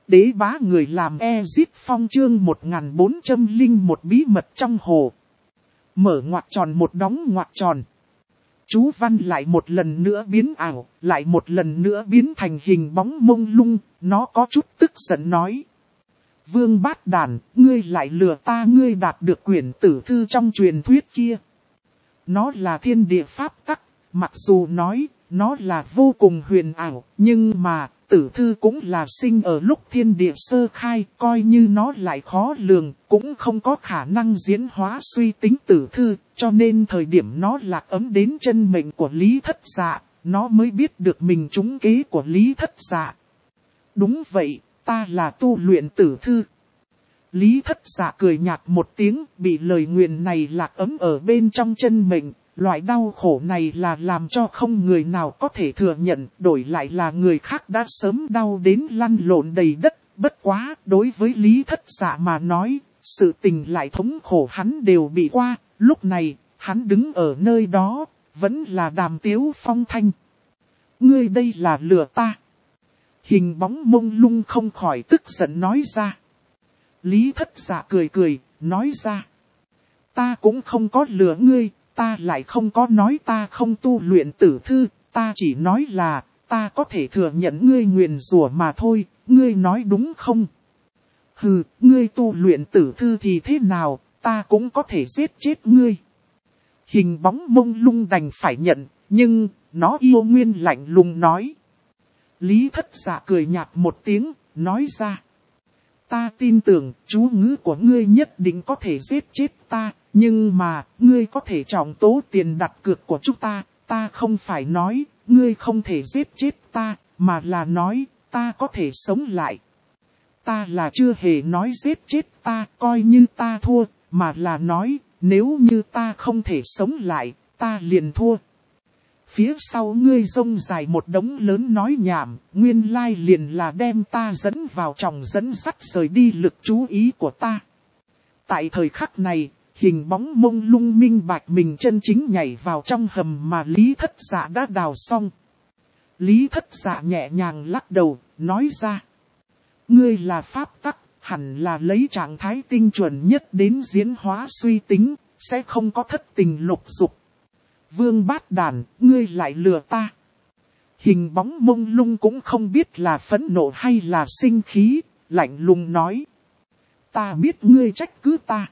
Đế bá người làm Ezit Phong chương 1401 bí mật trong hồ. Mở ngoặc tròn một đóng ngoặc tròn. Chú văn lại một lần nữa biến ảo, lại một lần nữa biến thành hình bóng mông lung, nó có chút tức giận nói. Vương Bát Đàn, ngươi lại lừa ta, ngươi đạt được quyển tử thư trong truyền thuyết kia. Nó là thiên địa pháp tắc, mặc dù nói, nó là vô cùng huyền ảo, nhưng mà, tử thư cũng là sinh ở lúc thiên địa sơ khai, coi như nó lại khó lường, cũng không có khả năng diễn hóa suy tính tử thư, cho nên thời điểm nó lạc ấm đến chân mệnh của Lý Thất Dạ, nó mới biết được mình trúng kế của Lý Thất Dạ. Đúng vậy, ta là tu luyện tử thư. Lý Thất Dạ cười nhạt một tiếng, bị lời nguyền này lạc ấm ở bên trong chân mệnh. Loại đau khổ này là làm cho không người nào có thể thừa nhận, đổi lại là người khác đã sớm đau đến lăn lộn đầy đất. Bất quá, đối với Lý Thất Dạ mà nói, sự tình lại thống khổ hắn đều bị qua, lúc này, hắn đứng ở nơi đó, vẫn là Đàm Tiếu Phong thanh. Ngươi đây là lừa ta. Hình bóng mông lung không khỏi tức giận nói ra. Lý Thất Dạ cười cười, nói ra. Ta cũng không có lừa ngươi. Ta lại không có nói ta không tu luyện tử thư, ta chỉ nói là, ta có thể thừa nhận ngươi nguyền rủa mà thôi, ngươi nói đúng không? Hừ, ngươi tu luyện tử thư thì thế nào, ta cũng có thể giết chết ngươi. Hình bóng mông lung đành phải nhận, nhưng, nó yêu nguyên lạnh lùng nói. Lý Thất Dạ cười nhạt một tiếng, nói ra. Ta tin tưởng, chú ngữ của ngươi nhất định có thể giết chết ta. Nhưng mà, ngươi có thể trọng tố tiền đặt cược của chúng ta không phải nói, ngươi không thể giết chết ta, mà là nói, ta có thể sống lại. Ta là chưa hề nói giết chết ta, coi như ta thua, mà là nói, nếu như ta không thể sống lại, ta liền thua. Phía sau ngươi rông dài một đống lớn nói nhảm, nguyên lai liền là đem ta dẫn vào tròng dẫn dắt rời đi lực chú ý của ta. Tại thời khắc này, hình bóng mông lung minh bạch mình chân chính nhảy vào trong hầm mà Lý Thất Dạ đã đào xong. Lý Thất Dạ nhẹ nhàng lắc đầu, nói ra. Ngươi là pháp tắc, hẳn là lấy trạng thái tinh chuẩn nhất đến diễn hóa suy tính, sẽ không có thất tình lục dục. Vương Bát Đàn, ngươi lại lừa ta. Hình bóng mông lung cũng không biết là phẫn nộ hay là sinh khí, lạnh lùng nói. Ta biết ngươi trách cứ ta.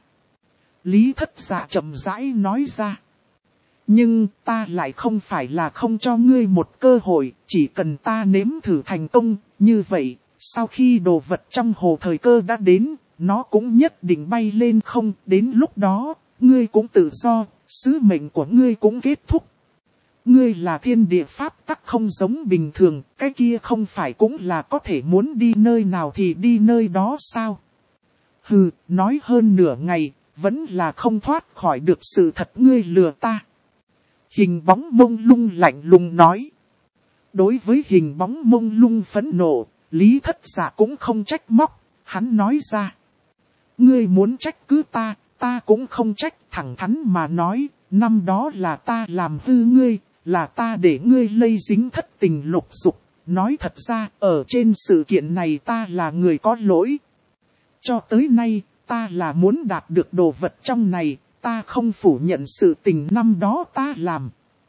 Lý Thất Dạ chậm rãi nói ra. Nhưng ta lại không phải là không cho ngươi một cơ hội, chỉ cần ta nếm thử thành công, như vậy, sau khi đồ vật trong hồ thời cơ đã đến, nó cũng nhất định bay lên không, đến lúc đó, ngươi cũng tự do, sứ mệnh của ngươi cũng kết thúc. Ngươi là thiên địa pháp tắc không giống bình thường, cái kia không phải cũng là có thể muốn đi nơi nào thì đi nơi đó sao? Hừ, nói hơn nửa ngày, vẫn là không thoát khỏi được sự thật ngươi lừa ta. Hình bóng mông lung lạnh lùng nói. Đối với hình bóng mông lung phẫn nộ, Lý Thất Dạ cũng không trách móc, hắn nói ra. Ngươi muốn trách cứ ta cũng không trách, thẳng thắn mà nói, năm đó là ta làm hư ngươi, là ta để ngươi lây dính thất tình lục dục. Nói thật ra, ở trên sự kiện này ta là người có lỗi. Cho tới nay, ta là muốn đạt được đồ vật trong này, ta không phủ nhận sự tình năm đó ta làm.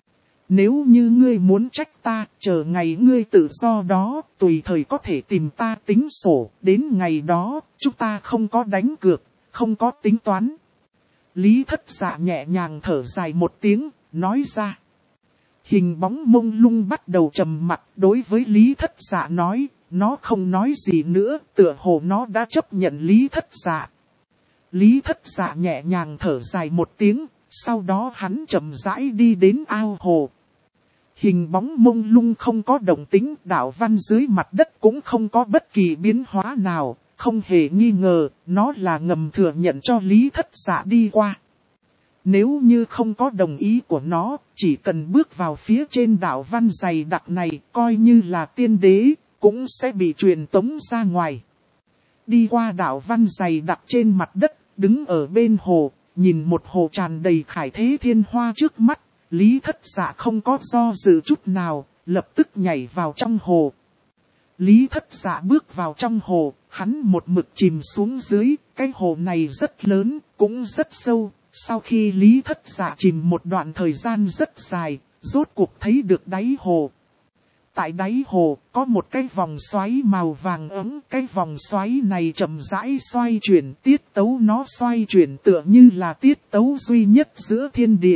Nếu như ngươi muốn trách ta, chờ ngày ngươi tự do đó, tùy thời có thể tìm ta tính sổ, đến ngày đó, chúng ta không có đánh cược, không có tính toán. Lý Thất Dạ nhẹ nhàng thở dài một tiếng, nói ra. Hình bóng mông lung bắt đầu trầm mặc đối với Lý Thất Dạ nói, nó không nói gì nữa, tựa hồ nó đã chấp nhận Lý Thất Dạ. Lý Thất Dạ nhẹ nhàng thở dài một tiếng, sau đó hắn chậm rãi đi đến ao hồ. Hình bóng mông lung không có động tĩnh, đạo văn dưới mặt đất cũng không có bất kỳ biến hóa nào, không hề nghi ngờ, nó là ngầm thừa nhận cho Lý Thất Dạ đi qua. Nếu như không có đồng ý của nó, chỉ cần bước vào phía trên đạo văn dày đặc này, coi như là tiên đế, cũng sẽ bị truyền tống ra ngoài. Đi qua đạo văn dày đặc trên mặt đất, đứng ở bên hồ, nhìn một hồ tràn đầy khải thế thiên hoa trước mắt, Lý Thất Dạ không có do dự chút nào, lập tức nhảy vào trong hồ. Lý Thất Dạ bước vào trong hồ, hắn một mực chìm xuống dưới, cái hồ này rất lớn, cũng rất sâu. Sau khi Lý Thất Dạ chìm một đoạn thời gian rất dài, rốt cuộc thấy được đáy hồ. Tại đáy hồ, có một cái vòng xoáy màu vàng ấm, cái vòng xoáy này chậm rãi xoay chuyển, tiết tấu nó xoay chuyển tựa như là tiết tấu duy nhất giữa thiên địa.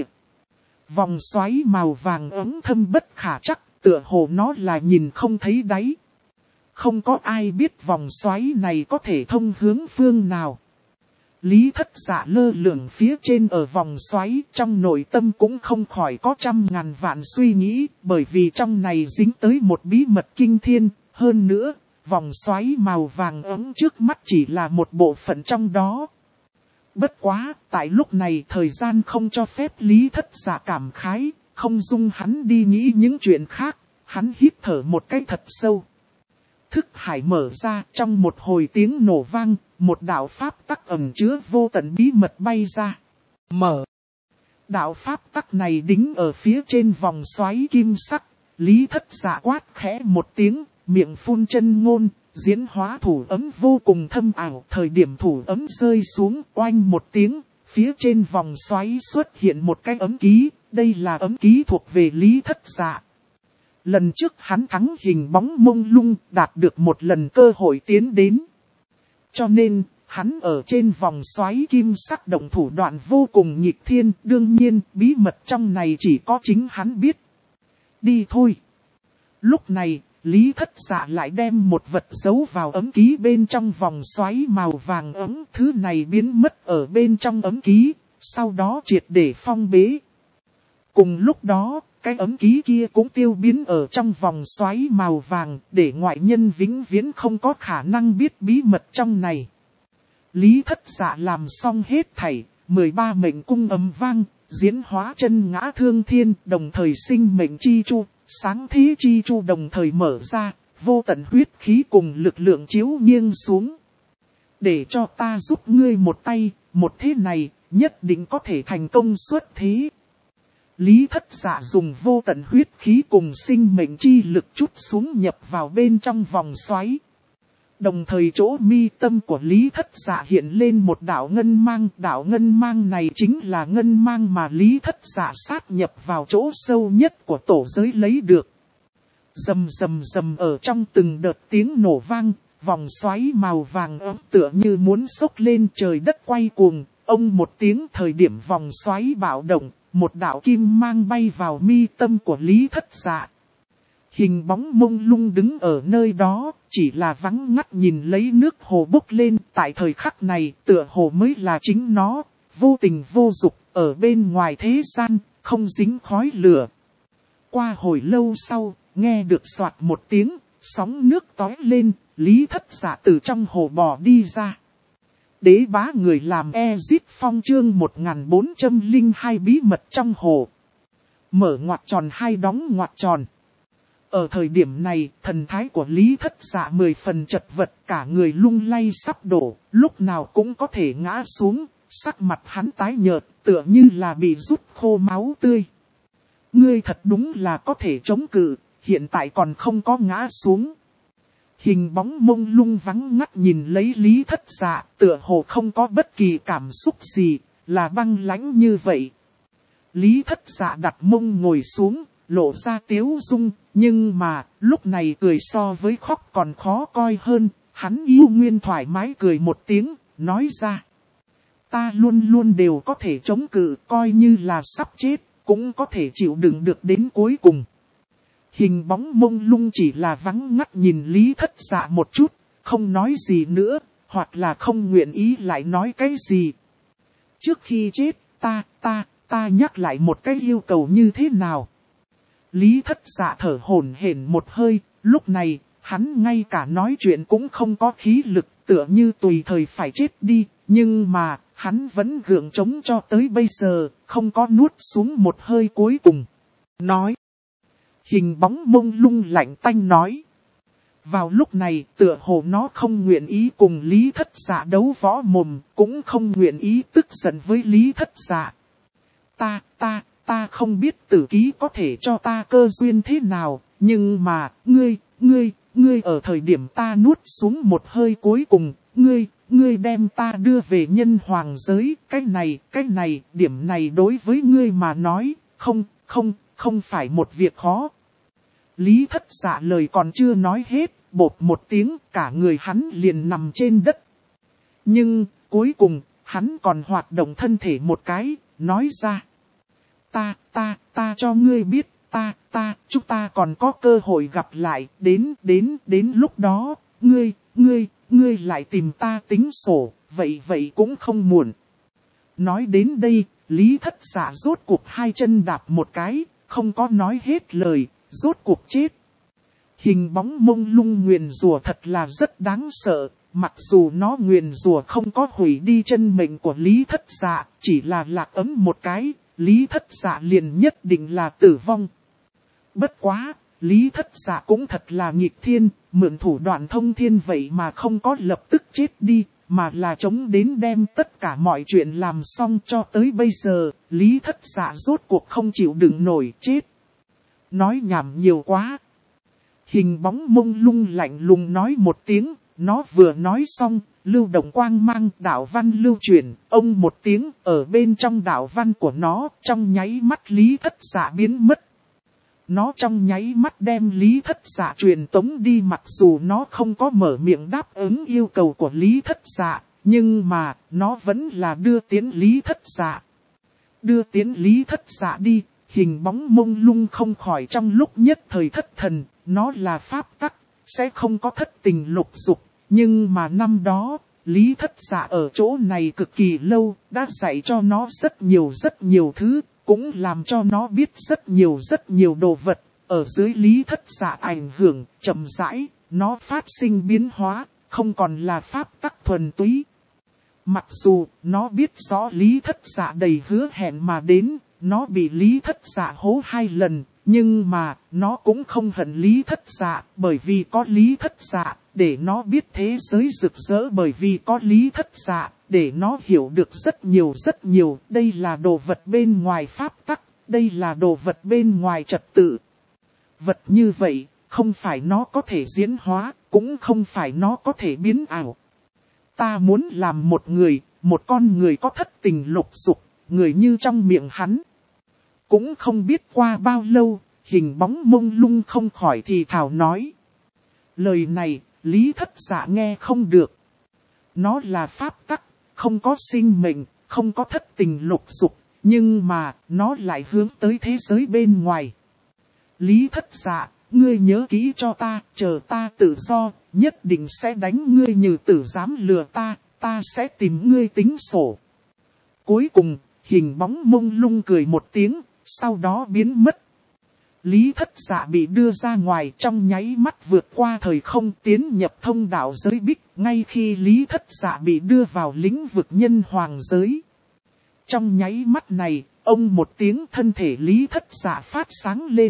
Vòng xoáy màu vàng ấm thâm bất khả trắc, tựa hồ nó là nhìn không thấy đáy. Không có ai biết vòng xoáy này có thể thông hướng phương nào. Lý Thất Dạ lơ lửng phía trên ở vòng xoáy, trong nội tâm cũng không khỏi có trăm ngàn vạn suy nghĩ, bởi vì trong này dính tới một bí mật kinh thiên. Hơn nữa, vòng xoáy màu vàng ấm trước mắt chỉ là một bộ phận trong đó. Bất quá, tại lúc này thời gian không cho phép Lý Thất Dạ cảm khái, không dung hắn đi nghĩ những chuyện khác, hắn hít thở một cái thật sâu. Thức hải mở ra, trong một hồi tiếng nổ vang, một đạo pháp tắc ẩn chứa vô tận bí mật bay ra. Mở. Đạo pháp tắc này đính ở phía trên vòng xoáy kim sắc. Lý Thất Dạ quát khẽ một tiếng, miệng phun chân ngôn, diễn hóa thủ ấm vô cùng thâm ảo. Thời điểm thủ ấm rơi xuống, oanh một tiếng, phía trên vòng xoáy xuất hiện một cái ấm ký. Đây là ấm ký thuộc về Lý Thất Dạ. Lần trước hắn thắng hình bóng mông lung, đạt được một lần cơ hội tiến đến. Cho nên, hắn ở trên vòng xoáy kim sắc động thủ đoạn vô cùng nghịch thiên. Đương nhiên, bí mật trong này chỉ có chính hắn biết. Đi thôi. Lúc này, Lý Thất Dạ lại đem một vật giấu vào ấm ký bên trong vòng xoáy màu vàng ấm. Thứ này biến mất ở bên trong ấm ký, sau đó triệt để phong bế. Cùng lúc đó, cái ấm ký kia cũng tiêu biến ở trong vòng xoáy màu vàng, để ngoại nhân vĩnh viễn không có khả năng biết bí mật trong này. Lý Thất Dạ làm xong hết thảy, 13 mệnh cung ầm vang, diễn hóa chân ngã thương thiên, đồng thời sinh mệnh chi chu, sáng thế chi chu đồng thời mở ra, vô tận huyết khí cùng lực lượng chiếu nghiêng xuống. Để cho ta giúp ngươi một tay, một thế này, nhất định có thể thành công xuất thế. Lý Thất Dạ dùng vô tận huyết khí cùng sinh mệnh chi lực chút xuống nhập vào bên trong vòng xoáy. Đồng thời chỗ mi tâm của Lý Thất Dạ hiện lên một đạo ngân mang. Đạo ngân mang này chính là ngân mang mà Lý Thất Dạ sát nhập vào chỗ sâu nhất của tổ giới lấy được. Rầm rầm rầm ở trong từng đợt tiếng nổ vang, vòng xoáy màu vàng ấm tựa như muốn sốc lên, trời đất quay cuồng. Ông một tiếng, thời điểm vòng xoáy bạo động, một đạo kim mang bay vào mi tâm của Lý Thất Dạ. Hình bóng mông lung đứng ở nơi đó, chỉ là vắng ngắt nhìn lấy nước hồ bốc lên. Tại thời khắc này, tựa hồ mới là chính nó, vô tình vô dục, ở bên ngoài thế gian, không dính khói lửa. Qua hồi lâu sau, nghe được soạt một tiếng, sóng nước tói lên, Lý Thất Dạ từ trong hồ bò đi ra. Đế bá người làm Ezit Phong chương 1402 bí mật trong hồ. Mở ngoặc tròn hai đóng ngoặc tròn. Ở thời điểm này, thần thái của Lý Thất Dạ 10 phần chật vật, cả người lung lay sắp đổ, lúc nào cũng có thể ngã xuống, sắc mặt hắn tái nhợt, tựa như là bị rút khô máu tươi. Ngươi thật đúng là có thể chống cự, hiện tại còn không có ngã xuống. Hình bóng mông lung vắng ngắt nhìn lấy Lý Thất Dạ, tựa hồ không có bất kỳ cảm xúc gì, là băng lãnh như vậy. Lý Thất Dạ đặt mông ngồi xuống, lộ ra tiếu dung, nhưng mà, lúc này cười so với khóc còn khó coi hơn, hắn yêu nguyên thoải mái cười một tiếng, nói ra. Ta luôn luôn đều có thể chống cự, coi như là sắp chết, cũng có thể chịu đựng được đến cuối cùng. Hình bóng mông lung chỉ là vắng ngắt nhìn Lý Thất Dạ một chút, không nói gì nữa, hoặc là không nguyện ý lại nói cái gì. Trước khi chết, ta nhắc lại một cái yêu cầu như thế nào? Lý Thất Dạ thở hổn hển một hơi, lúc này, hắn ngay cả nói chuyện cũng không có khí lực, tựa như tùy thời phải chết đi, nhưng mà, hắn vẫn gượng chống cho tới bây giờ, không có nuốt xuống một hơi cuối cùng. Nói. Hình bóng mông lung lạnh tanh nói. Vào lúc này, tựa hồ nó không nguyện ý cùng Lý Thất Dạ đấu võ mồm, cũng không nguyện ý tức giận với Lý Thất Dạ. Ta không biết tử ký có thể cho ta cơ duyên thế nào, nhưng mà, ngươi ở thời điểm ta nuốt xuống một hơi cuối cùng, ngươi đem ta đưa về nhân hoàng giới, cái này, điểm này đối với ngươi mà nói, không phải một việc khó. Lý Thất Dạ lời còn chưa nói hết, bột một tiếng, cả người hắn liền nằm trên đất. Nhưng, cuối cùng, hắn còn hoạt động thân thể một cái, nói ra. Ta cho ngươi biết, chúng ta còn có cơ hội gặp lại, đến lúc đó, ngươi lại tìm ta tính sổ, vậy cũng không muộn. Nói đến đây, Lý Thất Dạ rốt cuộc hai chân đạp một cái, không có nói hết lời, rốt cuộc chết. Hình bóng mông lung nguyền rủa thật là rất đáng sợ, mặc dù nó nguyền rủa không có hủy đi chân mệnh của Lý Thất Dạ, chỉ là lạc ấm một cái, Lý Thất Dạ liền nhất định là tử vong. Bất quá, Lý Thất Dạ cũng thật là nghịch thiên, mượn thủ đoạn thông thiên vậy mà không có lập tức chết đi, mà là chống đến đem tất cả mọi chuyện làm xong cho tới bây giờ, Lý Thất Dạ rốt cuộc không chịu đựng nổi chết. Nói nhảm nhiều quá. Hình bóng mông lung lạnh lùng nói một tiếng, nó vừa nói xong, lưu động quang mang đạo văn lưu chuyển, ông một tiếng ở bên trong đạo văn của nó, trong nháy mắt Lý Thất Dạ biến mất. Nó trong nháy mắt đem Lý Thất Dạ truyền tống đi, mặc dù nó không có mở miệng đáp ứng yêu cầu của Lý Thất Dạ, nhưng mà nó vẫn là đưa tiến Lý Thất Dạ. Đưa tiến Lý Thất Dạ đi, hình bóng mông lung không khỏi trong lúc nhất thời thất thần, nó là pháp tắc, sẽ không có thất tình lục dục, nhưng mà năm đó, Lý Thất Dạ ở chỗ này cực kỳ lâu, đã dạy cho nó rất nhiều thứ. Cũng làm cho nó biết rất nhiều đồ vật, ở dưới Lý Thất Dạ ảnh hưởng, chậm rãi, nó phát sinh biến hóa, không còn là pháp tắc thuần túy. Mặc dù, nó biết rõ Lý Thất Dạ đầy hứa hẹn mà đến, nó bị Lý Thất Dạ hố 2 lần, nhưng mà, nó cũng không hận Lý Thất Dạ, bởi vì có Lý Thất Dạ, để nó biết thế giới rực rỡ, bởi vì có Lý Thất Dạ. Để nó hiểu được rất nhiều, đây là đồ vật bên ngoài pháp tắc, đây là đồ vật bên ngoài trật tự. Vật như vậy, không phải nó có thể diễn hóa, cũng không phải nó có thể biến ảo. Ta muốn làm một con người có thất tình lục dục, người như trong miệng hắn. Cũng không biết qua bao lâu, hình bóng mông lung không khỏi thì thào nói. Lời này, Lý Thất Dạ nghe không được. Nó là pháp tắc. Không có sinh mệnh, không có thất tình lục dục, nhưng mà, nó lại hướng tới thế giới bên ngoài. Lý Thất Dạ, ngươi nhớ kỹ cho ta, chờ ta tự do, nhất định sẽ đánh ngươi như tử dám lừa ta sẽ tìm ngươi tính sổ. Cuối cùng, hình bóng mông lung cười một tiếng, sau đó biến mất. Lý Thất Dạ bị đưa ra ngoài trong nháy mắt vượt qua thời không tiến nhập thông đạo giới bích, ngay khi Lý Thất Dạ bị đưa vào lĩnh vực nhân hoàng giới. Trong nháy mắt này, ông một tiếng thân thể Lý Thất Dạ phát sáng lên.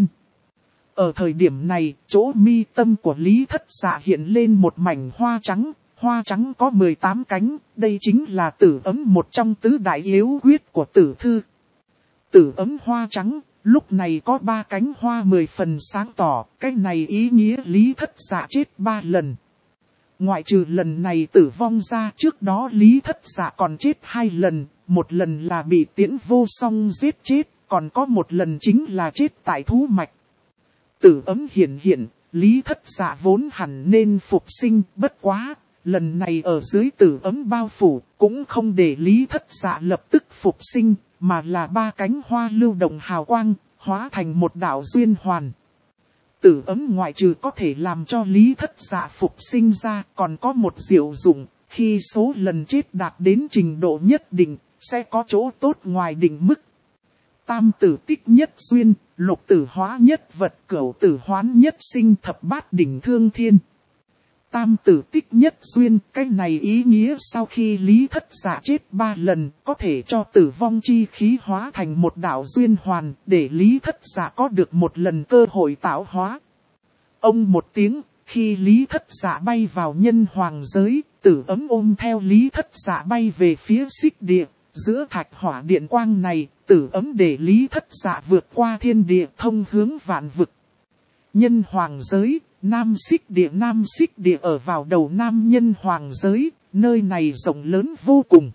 Ở thời điểm này, chỗ mi tâm của Lý Thất Dạ hiện lên một mảnh hoa trắng có 18 cánh, đây chính là tử ấm một trong tứ đại yếu quyết của tử thư. Tử ấm hoa trắng. Lúc này có 3 cánh hoa 10 phần sáng tỏ, cái này ý nghĩa Lý Thất Dạ chết 3 lần. Ngoại trừ lần này tử vong ra, trước đó Lý Thất Dạ còn chết 2 lần, một lần là bị Tiễn Vô Song giết chết, còn có một lần chính là chết tại thú mạch. Tử ấm hiện, Lý Thất Dạ vốn hẳn nên phục sinh, bất quá, lần này ở dưới tử ấm bao phủ, cũng không để Lý Thất Dạ lập tức phục sinh. Mà là 3 cánh hoa lưu động hào quang, hóa thành một đạo duyên hoàn. Tử ấm ngoại trừ có thể làm cho Lý Thất Dạ phục sinh ra, còn có một diệu dụng, khi số lần chết đạt đến trình độ nhất định, sẽ có chỗ tốt ngoài định mức. Tam tử tích nhất duyên, lục tử hóa nhất vật, cửu tử hoán nhất sinh, thập bát đỉnh thương thiên. Tam tử tích nhất duyên, cái này ý nghĩa sau khi Lý Thất Dạ chết 3 lần, có thể cho tử vong chi khí hóa thành một đạo duyên hoàn, để Lý Thất Dạ có được một lần cơ hội tạo hóa. Ông một tiếng, khi Lý Thất Dạ bay vào nhân hoàng giới, tử ấm ôm theo Lý Thất Dạ bay về phía xích địa, giữa thạch hỏa điện quang này, tử ấm để Lý Thất Dạ vượt qua thiên địa thông hướng vạn vực. Nhân hoàng giới, Nam Xích Địa ở vào đầu Nam Nhân Hoàng giới, nơi này rộng lớn vô cùng.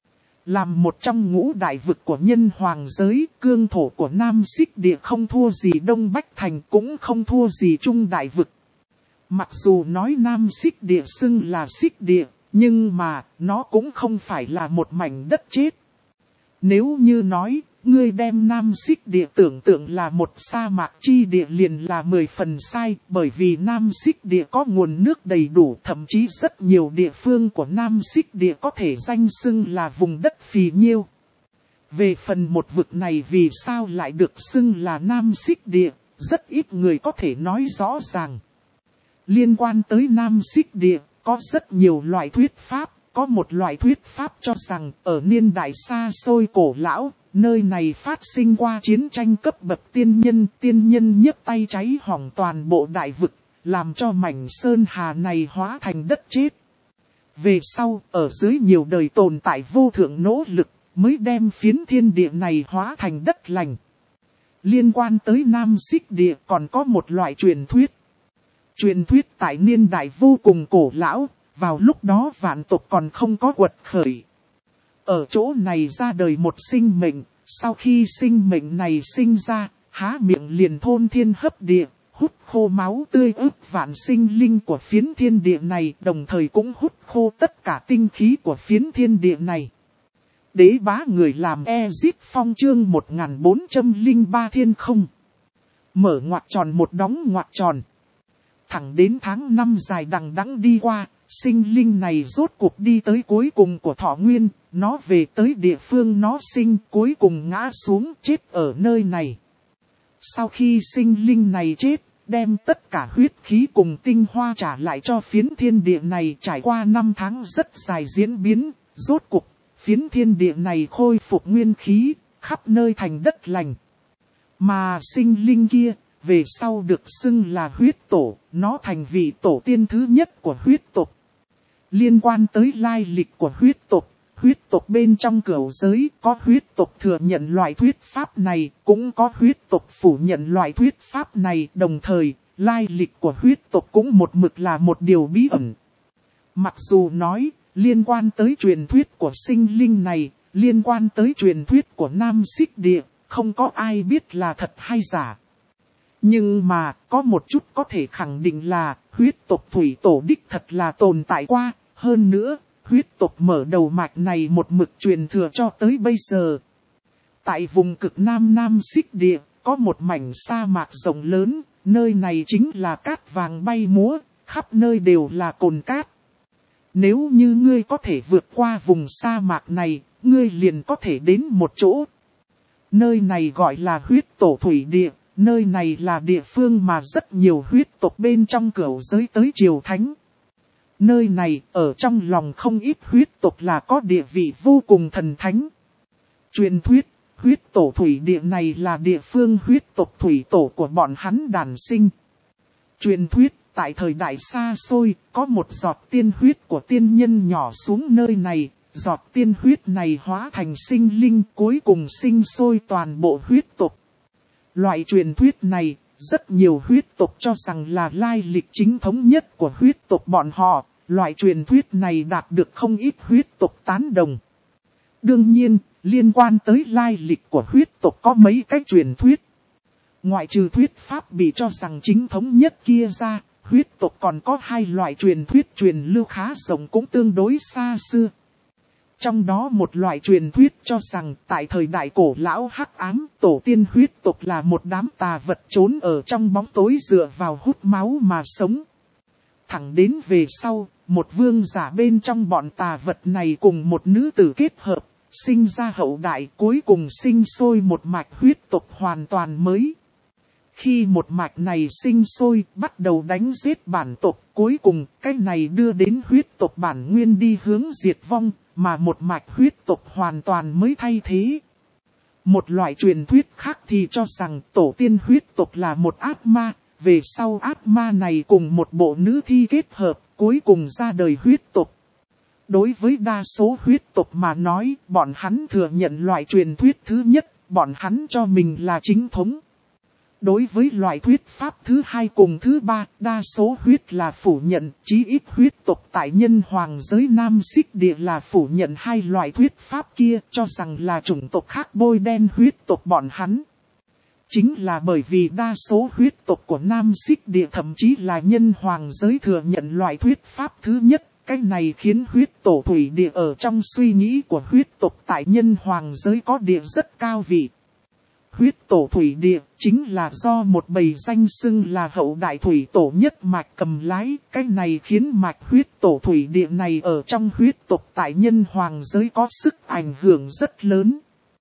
Làm một trong ngũ đại vực của Nhân Hoàng giới, cương thổ của Nam Xích Địa không thua gì Đông Bách Thành, cũng không thua gì Trung Đại Vực. Mặc dù nói Nam Xích Địa xưng là Xích Địa, nhưng mà nó cũng không phải là một mảnh đất chết. Nếu như nói, ngươi đem Nam Xích Địa tưởng tượng là một sa mạc chi địa liền là 10 phần sai, bởi vì Nam Xích Địa có nguồn nước đầy đủ, thậm chí rất nhiều địa phương của Nam Xích Địa có thể danh xưng là vùng đất phì nhiêu. Về phần một vực này vì sao lại được xưng là Nam Xích Địa, rất ít người có thể nói rõ ràng. Liên quan tới Nam Xích Địa, có rất nhiều loại thuyết pháp. Có một loại thuyết pháp cho rằng ở niên đại xa xôi cổ lão, nơi này phát sinh qua chiến tranh cấp bậc tiên nhân nhấc tay cháy hỏng toàn bộ đại vực, làm cho mảnh sơn hà này hóa thành đất chết. Về sau, ở dưới nhiều đời tồn tại vô thượng nỗ lực, mới đem phiến thiên địa này hóa thành đất lành. Liên quan tới Nam Xích Địa còn có một loại truyền thuyết. Truyền thuyết tại niên đại vô cùng cổ lão, vào lúc đó vạn tộc còn không có quật khởi. Ở chỗ này ra đời một sinh mệnh, sau khi sinh mệnh này sinh ra, há miệng liền thôn thiên hấp địa, hút khô máu tươi ức vạn sinh linh của phiến thiên địa này, đồng thời cũng hút khô tất cả tinh khí của phiến thiên địa này. Đế bá người làm Ezip Phong chương 1403 thiên không. Mở ngoặc tròn một đóng ngoặc tròn. Thẳng đến tháng 5 dài đằng đẵng đi qua, sinh linh này rốt cuộc đi tới cuối cùng của thọ nguyên, nó về tới địa phương nó sinh, cuối cùng ngã xuống chết ở nơi này. Sau khi sinh linh này chết, đem tất cả huyết khí cùng tinh hoa trả lại cho phiến thiên địa này, trải qua 5 tháng rất dài diễn biến, rốt cuộc, phiến thiên địa này khôi phục nguyên khí, khắp nơi thành đất lành. Mà sinh linh kia, về sau được xưng là huyết tổ, nó thành vị tổ tiên thứ nhất của huyết tộc. Liên quan tới lai lịch của huyết tộc bên trong cửu giới có huyết tộc thừa nhận loại thuyết pháp này, cũng có huyết tộc phủ nhận loại thuyết pháp này, đồng thời, lai lịch của huyết tộc cũng một mực là một điều bí ẩn. Mặc dù nói, liên quan tới truyền thuyết của sinh linh này, liên quan tới truyền thuyết của Nam Xích Địa, không có ai biết là thật hay giả. Nhưng mà, có một chút có thể khẳng định là, huyết tộc thủy tổ đích thật là tồn tại qua. Hơn nữa, huyết tộc mở đầu mạch này một mực truyền thừa cho tới bây giờ. Tại vùng cực Nam Xích Địa, có một mảnh sa mạc rộng lớn, nơi này chính là cát vàng bay múa, khắp nơi đều là cồn cát. Nếu như ngươi có thể vượt qua vùng sa mạc này, ngươi liền có thể đến một chỗ. Nơi này gọi là huyết tổ thủy địa, nơi này là địa phương mà rất nhiều huyết tộc bên trong cửu giới tới triều thánh. Nơi này, ở trong lòng không ít huyết tộc là có địa vị vô cùng thần thánh. Truyền thuyết, huyết tổ thủy địa này là địa phương huyết tộc thủy tổ của bọn hắn đản sinh. Truyền thuyết, tại thời đại xa xôi, có một giọt tiên huyết của tiên nhân nhỏ xuống nơi này. Giọt tiên huyết này hóa thành sinh linh, cuối cùng sinh sôi toàn bộ huyết tộc. Loại truyền thuyết này, rất nhiều huyết tộc cho rằng là lai lịch chính thống nhất của huyết tộc bọn họ. Loại truyền thuyết này đạt được không ít huyết tộc tán đồng. Đương nhiên, liên quan tới lai lịch của huyết tộc có mấy cái truyền thuyết. Ngoại trừ thuyết pháp bị cho rằng chính thống nhất kia ra, huyết tộc còn có hai loại truyền thuyết truyền lưu khá rộng cũng tương đối xa xưa. Trong đó một loại truyền thuyết cho rằng tại thời đại cổ lão hắc ám, tổ tiên huyết tộc là một đám tà vật trốn ở trong bóng tối dựa vào hút máu mà sống. Thẳng đến về sau, một vương giả bên trong bọn tà vật này cùng một nữ tử kết hợp, sinh ra hậu đại, cuối cùng sinh sôi một mạch huyết tộc hoàn toàn mới. Khi một mạch này sinh sôi, bắt đầu đánh giết bản tộc, cuối cùng cái này đưa đến huyết tộc bản nguyên đi hướng diệt vong, mà một mạch huyết tộc hoàn toàn mới thay thế. Một loại truyền thuyết khác thì cho rằng tổ tiên huyết tộc là một ác ma, về sau ác ma này cùng một bộ nữ thi kết hợp, cuối cùng ra đời huyết tộc. Đối với đa số huyết tộc mà nói, bọn hắn thừa nhận loại truyền thuyết thứ nhất, bọn hắn cho mình là chính thống. Đối với loại thuyết pháp thứ hai cùng thứ ba, đa số huyết là phủ nhận, chí ít huyết tộc tại nhân hoàng giới Nam Xích Địa là phủ nhận hai loại thuyết pháp kia, cho rằng là chủng tộc khác bôi đen huyết tộc bọn hắn. Chính là bởi vì đa số huyết tộc của Nam Xích Địa thậm chí là nhân hoàng giới thừa nhận loại thuyết pháp thứ nhất, cái này khiến huyết tổ thủy địa ở trong suy nghĩ của huyết tộc tại nhân hoàng giới có địa rất cao vị. Huyết tổ thủy địa chính là do một bầy danh xưng là hậu đại thủy tổ nhất mạch cầm lái. Cái này khiến mạch huyết tổ thủy địa này ở trong huyết tộc tại nhân hoàng giới có sức ảnh hưởng rất lớn.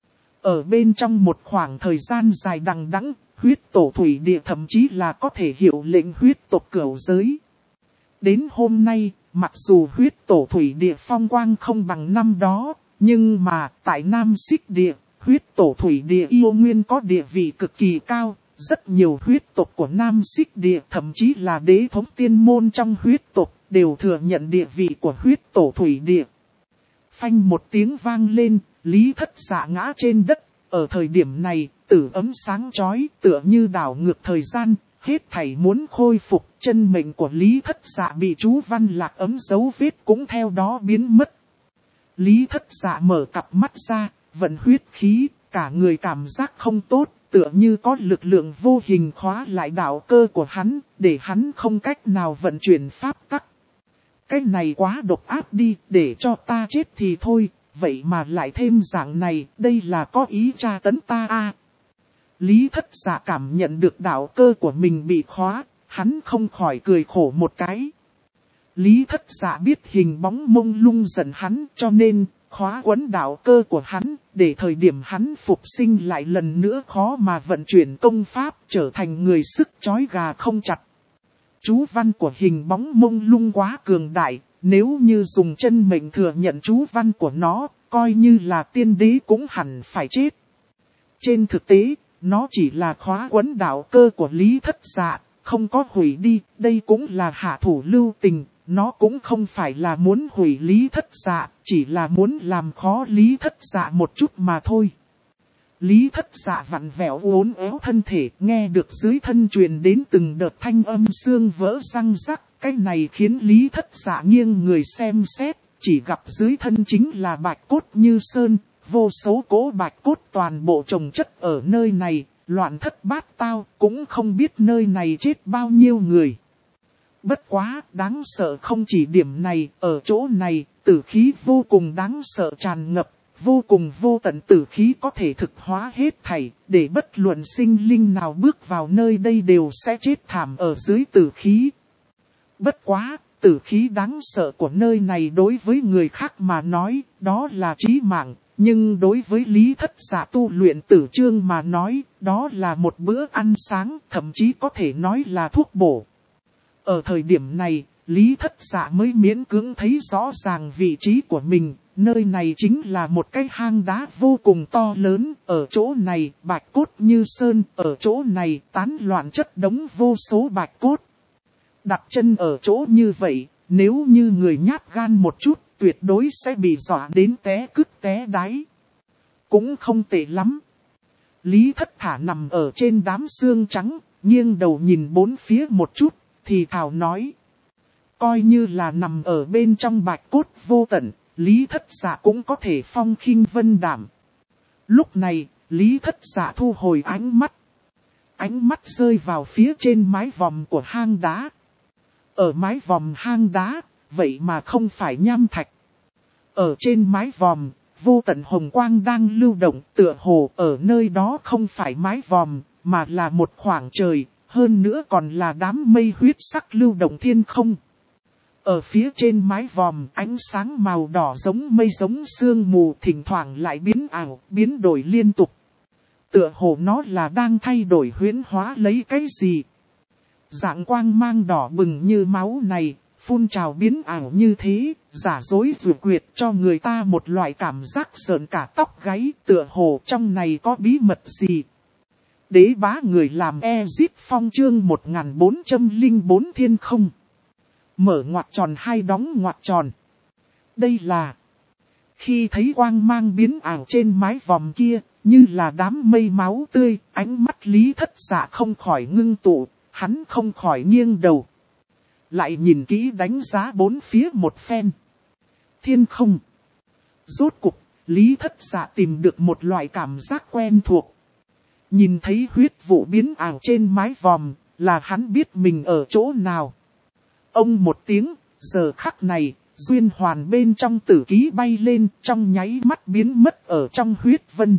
Ở bên trong một khoảng thời gian dài đằng đẵng, huyết tổ thủy địa thậm chí là có thể hiệu lệnh huyết tộc cửu giới. Đến hôm nay, mặc dù huyết tổ thủy địa phong quang không bằng năm đó, nhưng mà tại Nam Xích Địa, huyết tổ thủy địa yêu nguyên có địa vị cực kỳ cao. Rất nhiều huyết tộc của Nam Xích Địa, thậm chí là đế thống tiên môn trong huyết tộc, đều thừa nhận địa vị của huyết tổ thủy địa. Phanh một tiếng vang lên, Lý Thất Dạ ngã trên đất. Ở thời điểm này, tử ấm sáng chói tựa như đảo ngược thời gian, hết thảy muốn khôi phục. Chân mệnh của Lý Thất Dạ bị chú văn lạc ấm dấu vết cũng theo đó biến mất. Lý Thất Dạ mở cặp mắt ra, vận huyết khí, cả người cảm giác không tốt, tựa như có lực lượng vô hình khóa lại đạo cơ của hắn, để hắn không cách nào vận chuyển pháp tắc. Cái này quá độc ác đi, để cho ta chết thì thôi, vậy mà lại thêm dạng này, đây là có ý tra tấn ta a. Lý Thất Dạ cảm nhận được đạo cơ của mình bị khóa, hắn không khỏi cười khổ một cái. Lý Thất Dạ biết hình bóng mông lung giận hắn, cho nên khóa quấn đạo cơ của hắn, để thời điểm hắn phục sinh lại lần nữa khó mà vận chuyển công pháp, trở thành người sức chói gà không chặt. Chú văn của hình bóng mông lung quá cường đại, nếu như dùng chân mệnh thừa nhận chú văn của nó, coi như là tiên đế cũng hẳn phải chết. Trên thực tế, nó chỉ là khóa quấn đạo cơ của Lý Thất Dạ, không có hủy đi, đây cũng là hạ thủ lưu tình. Nó cũng không phải là muốn hủy Lý Thất Dạ, chỉ là muốn làm khó Lý Thất Dạ một chút mà thôi. Lý Thất Dạ vặn vẹo uốn éo thân thể, nghe được dưới thân truyền đến từng đợt thanh âm xương vỡ răng rắc. Cái này khiến Lý Thất Dạ nghiêng người xem xét, chỉ gặp dưới thân chính là bạch cốt như sơn, vô số cỗ bạch cốt toàn bộ chồng chất ở nơi này, loạn thất bát tao, cũng không biết nơi này chết bao nhiêu người. Bất quá, đáng sợ không chỉ điểm này, ở chỗ này, tử khí vô cùng đáng sợ tràn ngập, vô cùng vô tận tử khí có thể thực hóa hết thảy, để bất luận sinh linh nào bước vào nơi đây đều sẽ chết thảm ở dưới tử khí. Bất quá, tử khí đáng sợ của nơi này đối với người khác mà nói, đó là chí mạng, nhưng đối với Lý Thất Dạ tu luyện tử chương mà nói, đó là một bữa ăn sáng, thậm chí có thể nói là thuốc bổ. Ở thời điểm này, Lý Thất Dạ mới miễn cưỡng thấy rõ ràng vị trí của mình, nơi này chính là một cái hang đá vô cùng to lớn, ở chỗ này bạch cốt như sơn, ở chỗ này tán loạn chất đống vô số bạch cốt. Đặt chân ở chỗ như vậy, nếu như người nhát gan một chút, tuyệt đối sẽ bị dọa đến té cứt té đáy. Cũng không tệ lắm. Lý Thất Thả nằm ở trên đám xương trắng, nghiêng đầu nhìn bốn phía một chút. Thì thảo nói, coi như là nằm ở bên trong bạch cốt vô tận, Lý Thất Dạ cũng có thể phong khinh vân đảm. Lúc này, Lý Thất Dạ thu hồi ánh mắt rơi vào phía trên mái vòm của hang đá. Ở mái vòm hang đá, vậy mà không phải nham thạch. Ở trên mái vòm, vô tận hồng quang đang lưu động, tựa hồ ở nơi đó không phải mái vòm, mà là một khoảng trời. Hơn nữa còn là đám mây huyết sắc lưu động thiên không. Ở phía trên mái vòm ánh sáng màu đỏ giống mây giống sương mù thỉnh thoảng lại biến ảo, biến đổi liên tục. Tựa hồ nó là đang thay đổi huyễn hóa lấy cái gì. Dạng quang mang đỏ bừng như máu này, phun trào biến ảo như thế, giả dối rủi quyệt cho người ta một loại cảm giác sợn cả tóc gáy, tựa hồ trong này có bí mật gì. Đế bá người làm Ezip Phong chương 1404 thiên không. Mở ngoặc tròn hai đóng ngoặc tròn. Đây là. Khi thấy quang mang biến ảo trên mái vòm kia, Như là đám mây máu tươi, ánh mắt Lý Thất Dạ không khỏi ngưng tụ, hắn không khỏi nghiêng đầu. Lại nhìn kỹ đánh giá bốn phía một phen. Thiên không. Rốt cục, Lý Thất Dạ tìm được một loại cảm giác quen thuộc. Nhìn thấy huyết vụ biến ảo trên mái vòm, là hắn biết mình ở chỗ nào. Ông một tiếng, giờ khắc này, duyên hoàn bên trong tử ký bay lên, trong nháy mắt biến mất ở trong huyết vân.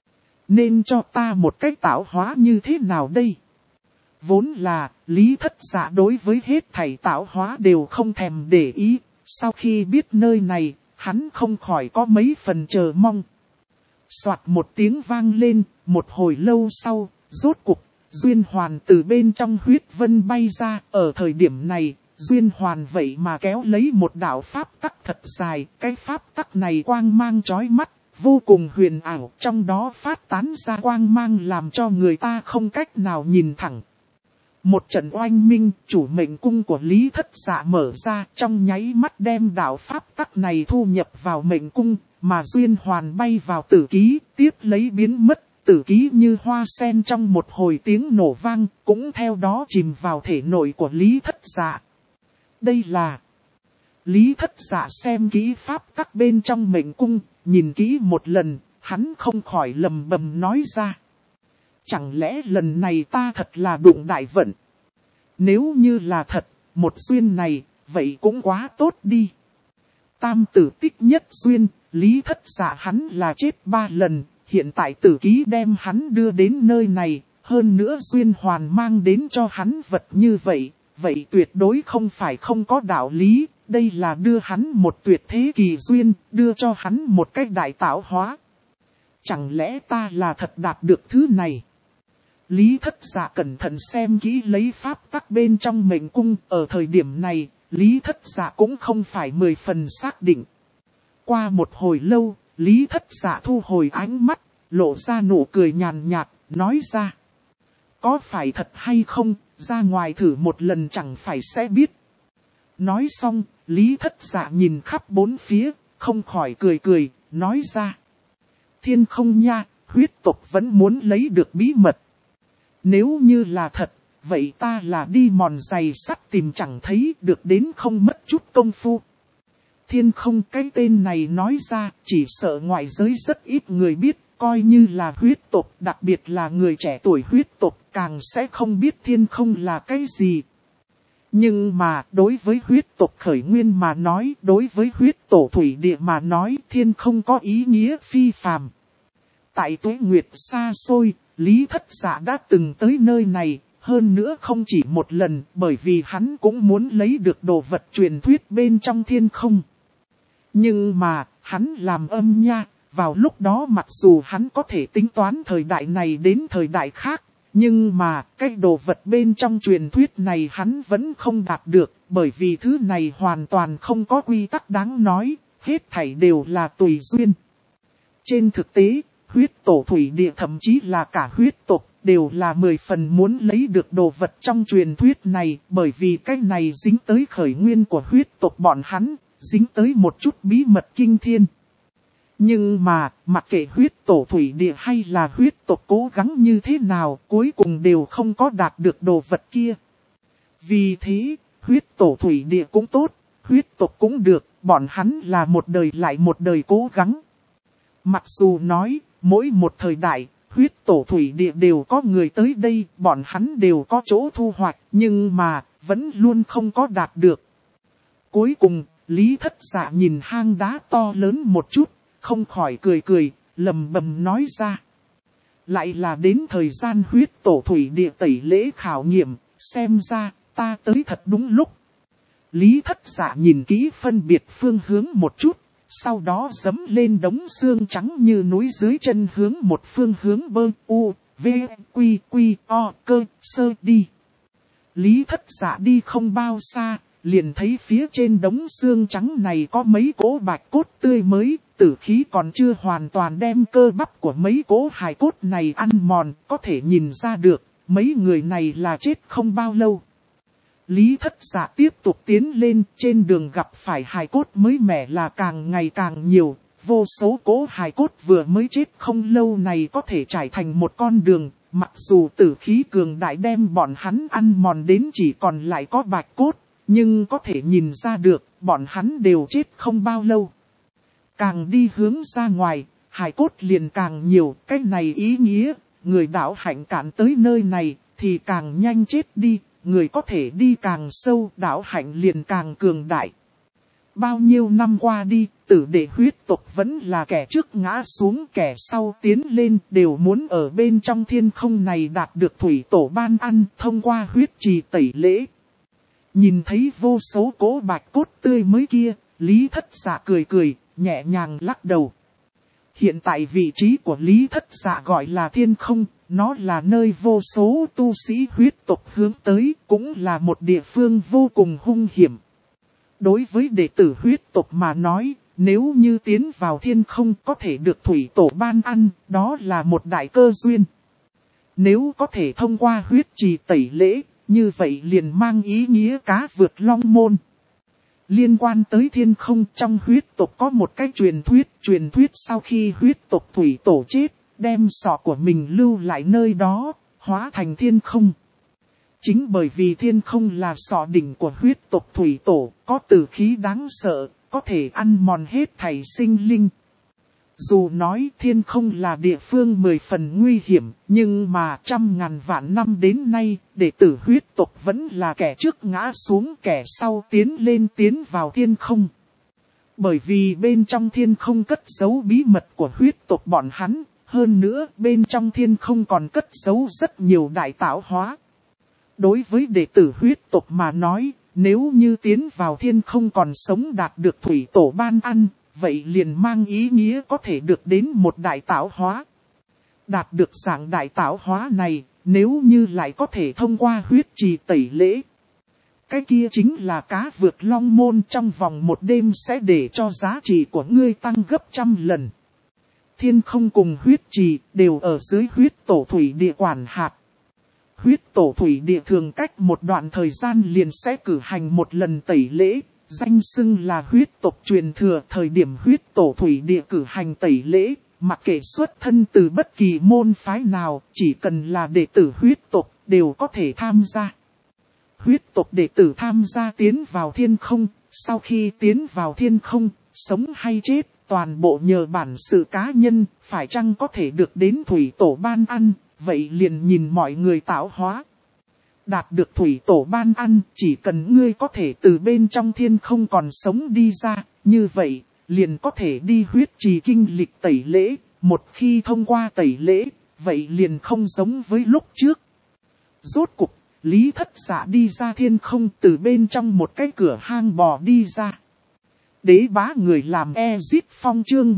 Nên cho ta một cách tạo hóa như thế nào đây? Vốn là, Lý Thất Dạ đối với hết thảy tạo hóa đều không thèm để ý. Sau khi biết nơi này, hắn không khỏi có mấy phần chờ mong. Soạt một tiếng vang lên, một hồi lâu sau, rốt cục, duyên hoàn từ bên trong huyết vân bay ra. Ở thời điểm này, duyên hoàn vậy mà kéo lấy một đạo pháp tắc thật dài. Cái pháp tắc này quang mang chói mắt, vô cùng huyền ảo. Trong đó phát tán ra quang mang làm cho người ta không cách nào nhìn thẳng. Một trận oanh minh, chủ mệnh cung của Lý Thất Dạ mở ra, trong nháy mắt đem đạo pháp tắc này thu nhập vào mệnh cung, mà duyên hoàn bay vào tử ký, tiếp lấy biến mất, tử ký như hoa sen trong một hồi tiếng nổ vang, cũng theo đó chìm vào thể nội của Lý Thất Dạ. Đây là Lý Thất Dạ xem kỹ pháp tắc bên trong mệnh cung, nhìn kỹ một lần, hắn không khỏi lầm bầm nói ra. Chẳng lẽ lần này ta thật là đụng đại vận? Nếu như là thật, một duyên này, vậy cũng quá tốt đi. Tam tử tích nhất duyên, Lý Thất Dạ hắn là chết 3 lần, hiện tại tử ký đem hắn đưa đến nơi này, hơn nữa duyên hoàn mang đến cho hắn vật như vậy, vậy tuyệt đối không phải không có đạo lý, đây là đưa hắn một tuyệt thế kỳ duyên, đưa cho hắn một cách đại tạo hóa. Chẳng lẽ ta là thật đạt được thứ này? Lý Thất Dạ cẩn thận xem kỹ lấy pháp tắc bên trong mệnh cung, ở thời điểm này, Lý Thất Dạ cũng không phải 10 phần xác định. Qua một hồi lâu, Lý Thất Dạ thu hồi ánh mắt, lộ ra nụ cười nhàn nhạt, nói ra. Có phải thật hay không, ra ngoài thử một lần chẳng phải sẽ biết. Nói xong, Lý Thất Dạ nhìn khắp bốn phía, không khỏi cười cười, nói ra. Thiên không nha, huyết tộc vẫn muốn lấy được bí mật. Nếu như là thật, vậy ta là đi mòn giày sắt tìm chẳng thấy được đến không mất chút công phu. Thiên không, cái tên này nói ra, chỉ sợ ngoại giới rất ít người biết, coi như là huyết tộc, đặc biệt là người trẻ tuổi huyết tộc, càng sẽ không biết thiên không là cái gì. Nhưng mà, đối với huyết tộc khởi nguyên mà nói, đối với huyết tổ thủy địa mà nói, thiên không có ý nghĩa phi phàm. Tại tuế nguyệt xa xôi, Lý Thất Dạ đã từng tới nơi này, hơn nữa không chỉ một lần, bởi vì hắn cũng muốn lấy được đồ vật truyền thuyết bên trong thiên không. Nhưng mà, hắn làm âm nha, vào lúc đó mặc dù hắn có thể tính toán thời đại này đến thời đại khác, nhưng mà, cái đồ vật bên trong truyền thuyết này hắn vẫn không đạt được, bởi vì thứ này hoàn toàn không có quy tắc đáng nói, hết thảy đều là tùy duyên. Trên thực tế, huyết tổ thủy địa thậm chí là cả huyết tộc, đều là 10 phần muốn lấy được đồ vật trong truyền thuyết này, bởi vì cái này dính tới khởi nguyên của huyết tộc bọn hắn, dính tới một chút bí mật kinh thiên. Nhưng mà, mặc kệ huyết tổ thủy địa hay là huyết tộc cố gắng như thế nào, cuối cùng đều không có đạt được đồ vật kia. Vì thế, huyết tổ thủy địa cũng tốt, huyết tộc cũng được, bọn hắn là một đời lại một đời cố gắng. Mặc dù nói, mỗi một thời đại, huyết tổ thủy địa đều có người tới đây, bọn hắn đều có chỗ thu hoạch, nhưng mà, vẫn luôn không có đạt được. Cuối cùng, Lý Thất Dạ nhìn hang đá to lớn một chút, không khỏi cười cười, lầm bầm nói ra. Lại là đến thời gian huyết tổ thủy địa tẩy lễ khảo nghiệm, xem ra, ta tới thật đúng lúc. Lý Thất Dạ nhìn kỹ phân biệt phương hướng một chút, sau đó giẫm lên đống xương trắng như núi dưới chân hướng một phương hướng bơ, u, v, quy, quy, o, cơ, sơ đi. Lý Thất Dạ đi không bao xa, liền thấy phía trên đống xương trắng này có mấy cỗ bạch cốt tươi mới, tử khí còn chưa hoàn toàn đem cơ bắp của mấy cỗ hài cốt này ăn mòn, có thể nhìn ra được, mấy người này là chết không bao lâu. Lý Thất Dạ tiếp tục tiến lên, trên đường gặp phải hài cốt mới mẻ là càng ngày càng nhiều, vô số cố hài cốt vừa mới chết không lâu này có thể trải thành một con đường, mặc dù tử khí cường đại đem bọn hắn ăn mòn đến chỉ còn lại có bạch cốt, nhưng có thể nhìn ra được, bọn hắn đều chết không bao lâu. Càng đi hướng ra ngoài, hài cốt liền càng nhiều, cái này ý nghĩa, người đạo hạnh cản tới nơi này, thì càng nhanh chết đi, người có thể đi càng sâu, đạo hạnh liền càng cường đại. Bao nhiêu năm qua đi, tử đệ huyết tộc vẫn là kẻ trước ngã xuống, kẻ sau tiến lên, đều muốn ở bên trong thiên không này đạt được thủy tổ ban ăn, thông qua huyết trì tẩy lễ. Nhìn thấy vô số cố bạch cốt tươi mới kia, Lý Thất Dạ cười cười, nhẹ nhàng lắc đầu. Hiện tại vị trí của Lý Thất Dạ gọi là thiên không, nó là nơi vô số tu sĩ huyết tộc hướng tới, cũng là một địa phương vô cùng hung hiểm. Đối với đệ tử huyết tộc mà nói, nếu như tiến vào thiên không có thể được thủy tổ ban ăn, đó là một đại cơ duyên. Nếu có thể thông qua huyết trì tẩy lễ, như vậy liền mang ý nghĩa cá vượt long môn. Liên quan tới thiên không, trong huyết tộc có một cái truyền thuyết sau khi huyết tộc thủy tổ chết, đem sọ của mình lưu lại nơi đó, hóa thành thiên không. Chính bởi vì thiên không là sọ đỉnh của huyết tộc thủy tổ, có tử khí đáng sợ, có thể ăn mòn hết thảy sinh linh. Dù nói thiên không là địa phương 10 phần nguy hiểm, nhưng mà trăm ngàn vạn năm đến nay, đệ tử huyết tộc vẫn là kẻ trước ngã xuống, kẻ sau tiến vào thiên không. Bởi vì bên trong thiên không cất giấu bí mật của huyết tộc bọn hắn, hơn nữa bên trong thiên không còn cất giấu rất nhiều đại tạo hóa. Đối với đệ tử huyết tộc mà nói, nếu như tiến vào thiên không còn sống đạt được thủy tổ ban ăn, vậy liền mang ý nghĩa có thể được đến một đại tạo hóa. Đạt được dạng đại tạo hóa này, nếu như lại có thể thông qua huyết trì tẩy lễ. Cái kia chính là cá vượt long môn, trong vòng một đêm sẽ để cho giá trị của ngươi tăng gấp 100 lần. Thiên không cùng huyết trì đều ở dưới huyết tổ thủy địa quản hạt. Huyết tổ thủy địa thường cách một đoạn thời gian liền sẽ cử hành một lần tẩy lễ, danh xưng là huyết tộc truyền thừa. Thời điểm huyết tổ thủy địa cử hành tẩy lễ, mặc kệ xuất thân từ bất kỳ môn phái nào, chỉ cần là đệ tử huyết tộc đều có thể tham gia. Huyết tộc đệ tử tham gia tiến vào thiên không, sau khi tiến vào thiên không, sống hay chết, toàn bộ nhờ bản sự cá nhân, phải chăng có thể được đến thủy tổ ban ăn. Vậy liền nhìn mọi người tạo hóa. Đạt được thủy tổ ban ăn, chỉ cần ngươi có thể từ bên trong thiên không còn sống đi ra, như vậy, liền có thể đi huyết trì kinh lịch tẩy lễ. Một khi thông qua tẩy lễ, vậy liền không giống với lúc trước. Rốt cục, Lý Thất Dạ đi ra thiên không, từ bên trong một cái cửa hang bò đi ra. Đế bá người làm Ezit Phong chương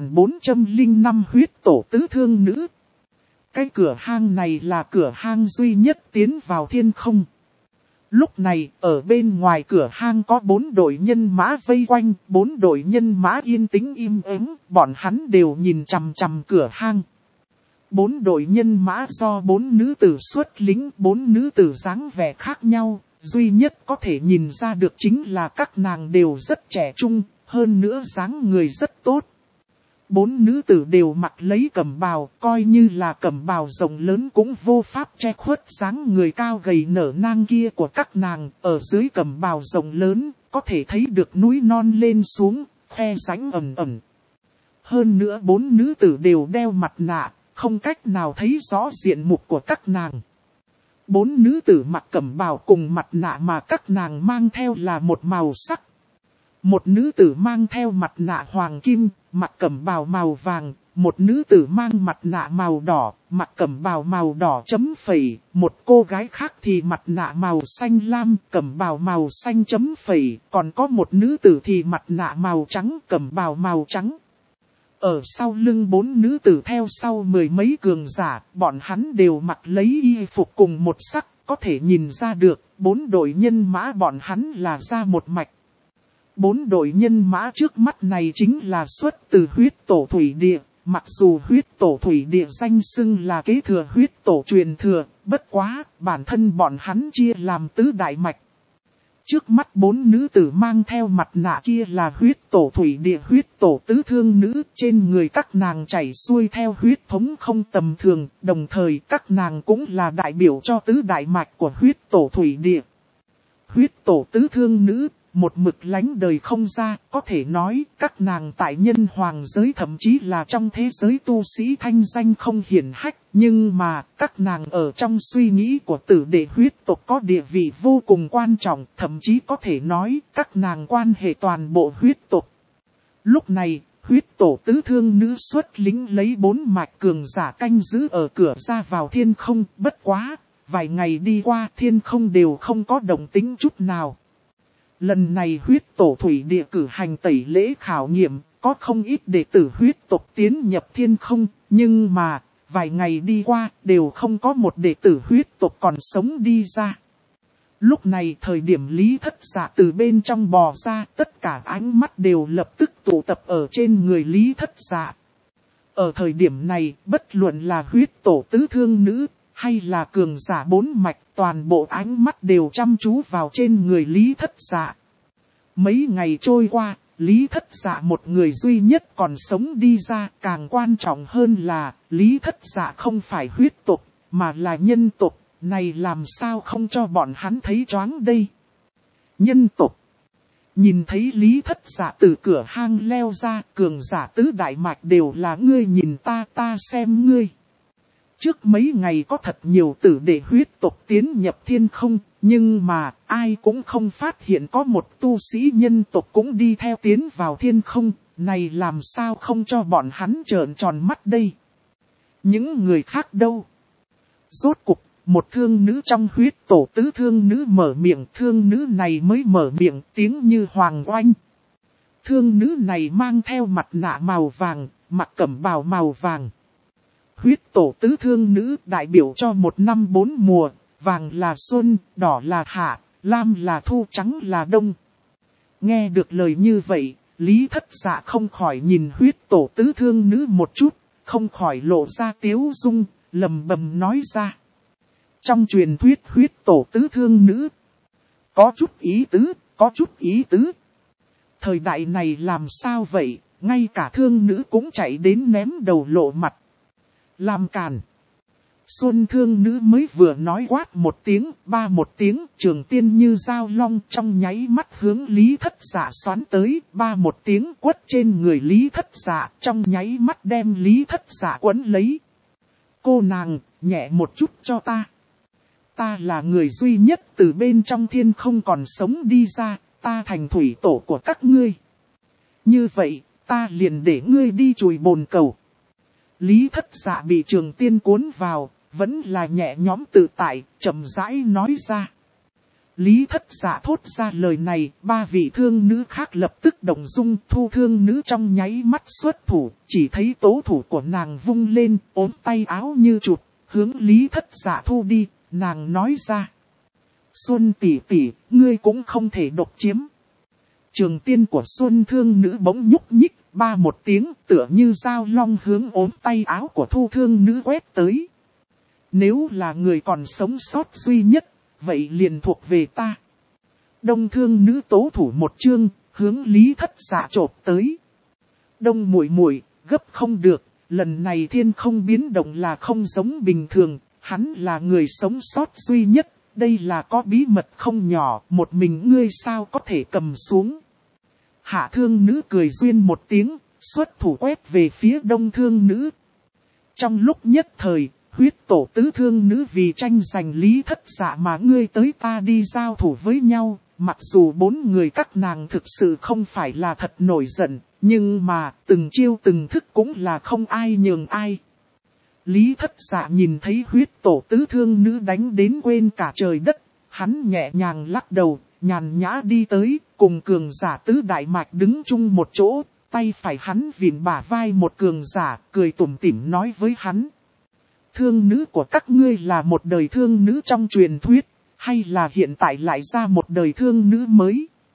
1405 huyết tổ tứ thương nữ. Cái cửa hang này là cửa hang duy nhất tiến vào thiên không. Lúc này, ở bên ngoài cửa hang có 4 đội nhân mã vây quanh, 4 đội nhân mã yên tĩnh im ắng, bọn hắn đều nhìn chằm chằm cửa hang. 4 đội nhân mã do 4 nữ tử xuất lính, 4 nữ tử dáng vẻ khác nhau, duy nhất có thể nhìn ra được chính là các nàng đều rất trẻ trung, hơn nữa dáng người rất tốt. 4 nữ tử đều mặc lấy cẩm bào, coi như là cẩm bào rộng lớn cũng vô pháp che khuất dáng người cao gầy nở nang kia của các nàng. Ở dưới cẩm bào rộng lớn, có thể thấy được núi non lên xuống, khe rãnh ẩn ẩn. Hơn nữa 4 nữ tử đều đeo mặt nạ, không cách nào thấy rõ diện mục của các nàng. 4 nữ tử mặc cẩm bào cùng mặt nạ mà các nàng mang theo là một màu sắc. Một nữ tử mang theo mặt nạ hoàng kim, mặc cẩm bào màu vàng, một nữ tử mang mặt nạ màu đỏ, mặc cẩm bào màu đỏ chấm phẩy, một cô gái khác thì mặt nạ màu xanh lam, cẩm bào màu xanh chấm phẩy, còn có một nữ tử thì mặt nạ màu trắng, cẩm bào màu trắng. Ở sau lưng 4 nữ tử theo sau 10 mấy cường giả, bọn hắn đều mặc lấy y phục cùng một sắc, có thể nhìn ra được, 4 đội nhân mã bọn hắn là ra một mạch. 4 đội nhân mã trước mắt này chính là xuất từ huyết tổ thủy địa, mặc dù huyết tổ thủy địa danh xưng là kế thừa huyết tổ truyền thừa, bất quá, bản thân bọn hắn chia làm tứ đại mạch. Trước mắt 4 nữ tử mang theo mặt nạ kia là huyết tổ thủy địa huyết tổ tứ thương nữ, trên người các nàng chảy xuôi theo huyết thống không tầm thường, đồng thời các nàng cũng là đại biểu cho tứ đại mạch của huyết tổ thủy địa. Huyết tổ tứ thương nữ, một mực lánh đời không ra, có thể nói các nàng tại nhân hoàng giới thậm chí là trong thế giới tu sĩ thanh danh không hiển hách, nhưng mà các nàng ở trong suy nghĩ của tử đệ huyết tộc có địa vị vô cùng quan trọng, thậm chí có thể nói các nàng quan hệ toàn bộ huyết tộc. Lúc này, huyết tổ tứ thương nữ xuất lính lấy 4 mạch cường giả canh giữ ở cửa ra vào thiên không, bất quá, vài ngày đi qua thiên không đều không có động tĩnh chút nào. Lần này huyết tổ thủy địa cử hành tẩy lễ khảo nghiệm, có không ít đệ tử huyết tộc tiến nhập thiên không, nhưng mà, vài ngày đi qua, đều không có một đệ tử huyết tộc còn sống đi ra. Lúc này thời điểm Lý Thất Dạ từ bên trong bò ra, tất cả ánh mắt đều lập tức tụ tập ở trên người Lý Thất Dạ. Ở thời điểm này, bất luận là huyết tổ tứ thương nữ, hay là cường giả 4 mạch, toàn bộ ánh mắt đều chăm chú vào trên người Lý Thất Dạ. Mấy ngày trôi qua, Lý Thất Dạ một người duy nhất còn sống đi ra, càng quan trọng hơn là Lý Thất Dạ không phải huyết tộc, mà là nhân tộc, này làm sao không cho bọn hắn thấy choáng đây. Nhân tộc. Nhìn thấy Lý Thất Dạ từ cửa hang leo ra, cường giả tứ đại mạch đều là ngươi nhìn ta, ta xem ngươi. Trước mấy ngày có thật nhiều tử đệ huyết tộc tiến nhập thiên không, nhưng mà ai cũng không phát hiện có một tu sĩ nhân tộc cũng đi theo tiến vào thiên không, này làm sao không cho bọn hắn trợn tròn mắt đây. Những người khác đâu? Rốt cục, một thương nữ trong huyết tổ tứ thương nữ mở miệng, thương nữ này mới mở miệng tiếng như hoàng oanh. Thương nữ này mang theo mặt nạ màu vàng, mặc cẩm bào màu vàng. Huyết tổ tứ thương nữ đại biểu cho 1 năm 4 mùa, vàng là xuân, đỏ là hạ, lam là thu, trắng là đông. Nghe được lời như vậy, Lý Thất Dạ không khỏi nhìn huyết tổ tứ thương nữ một chút, không khỏi lộ ra tiếu dung, lầm bầm nói ra. Trong truyền thuyết huyết tổ tứ thương nữ, có chút ý tứ, có chút ý tứ. Thời đại này làm sao vậy, ngay cả thương nữ cũng chạy đến ném đầu lộ mặt. Làm càn. Xuân thương nữ mới vừa nói quát một tiếng, ba một tiếng, trường tiên như dao long trong nháy mắt hướng Lý Thất Dạ xoắn tới, ba một tiếng quất trên người Lý Thất Dạ, trong nháy mắt đem Lý Thất Dạ quấn lấy. Cô nàng, nhẹ một chút cho ta. Ta là người duy nhất từ bên trong thiên không còn sống đi ra, ta thành thủy tổ của các ngươi. Như vậy, ta liền để ngươi đi chùi bồn cầu. Lý Thất Dạ bị trường tiên cuốn vào, vẫn là nhẹ nhõm tự tại, chậm rãi nói ra. Lý Thất Dạ thốt ra lời này, 3 vị thương nữ khác lập tức động dung, thu thương nữ trong nháy mắt xuất thủ, chỉ thấy tố thủ của nàng vung lên, ốm tay áo như chụp, hướng Lý Thất Dạ thu đi, nàng nói ra. Xuân tỷ tỷ, ngươi cũng không thể độc chiếm. Trường tiên của Xuân thương nữ bỗng nhúc nhích, ba một tiếng tựa như dao long hướng ốm tay áo của thu thương nữ quét tới. Nếu là người còn sống sót duy nhất, vậy liền thuộc về ta. Đông thương nữ tố thủ một chương, hướng Lý Thất Dạ chộp tới. Đông muội muội, gấp không được, lần này thiên không biến động là không giống bình thường, hắn là người sống sót duy nhất, đây là có bí mật không nhỏ, một mình ngươi sao có thể cầm xuống. Hạ thương nữ cười duyên một tiếng, xuất thủ quét về phía đông thương nữ. Trong lúc nhất thời, huyết tổ tứ thương nữ vì tranh giành Lý Thất Dạ mà ngươi tới ta đi giao thủ với nhau, mặc dù 4 người các nàng thực sự không phải là thật nổi giận, nhưng mà từng chiêu từng thức cũng là không ai nhường ai. Lý Thất Dạ nhìn thấy huyết tổ tứ thương nữ đánh đến quên cả trời đất, hắn nhẹ nhàng lắc đầu, nhàn nhã đi tới, cùng cường giả tứ đại mạch đứng chung một chỗ, tay phải hắn vịn bả vai một cường giả, cười tủm tỉm nói với hắn. Thương nữ của các ngươi là một đời thương nữ trong truyền thuyết, hay là hiện tại lại ra một đời thương nữ mới?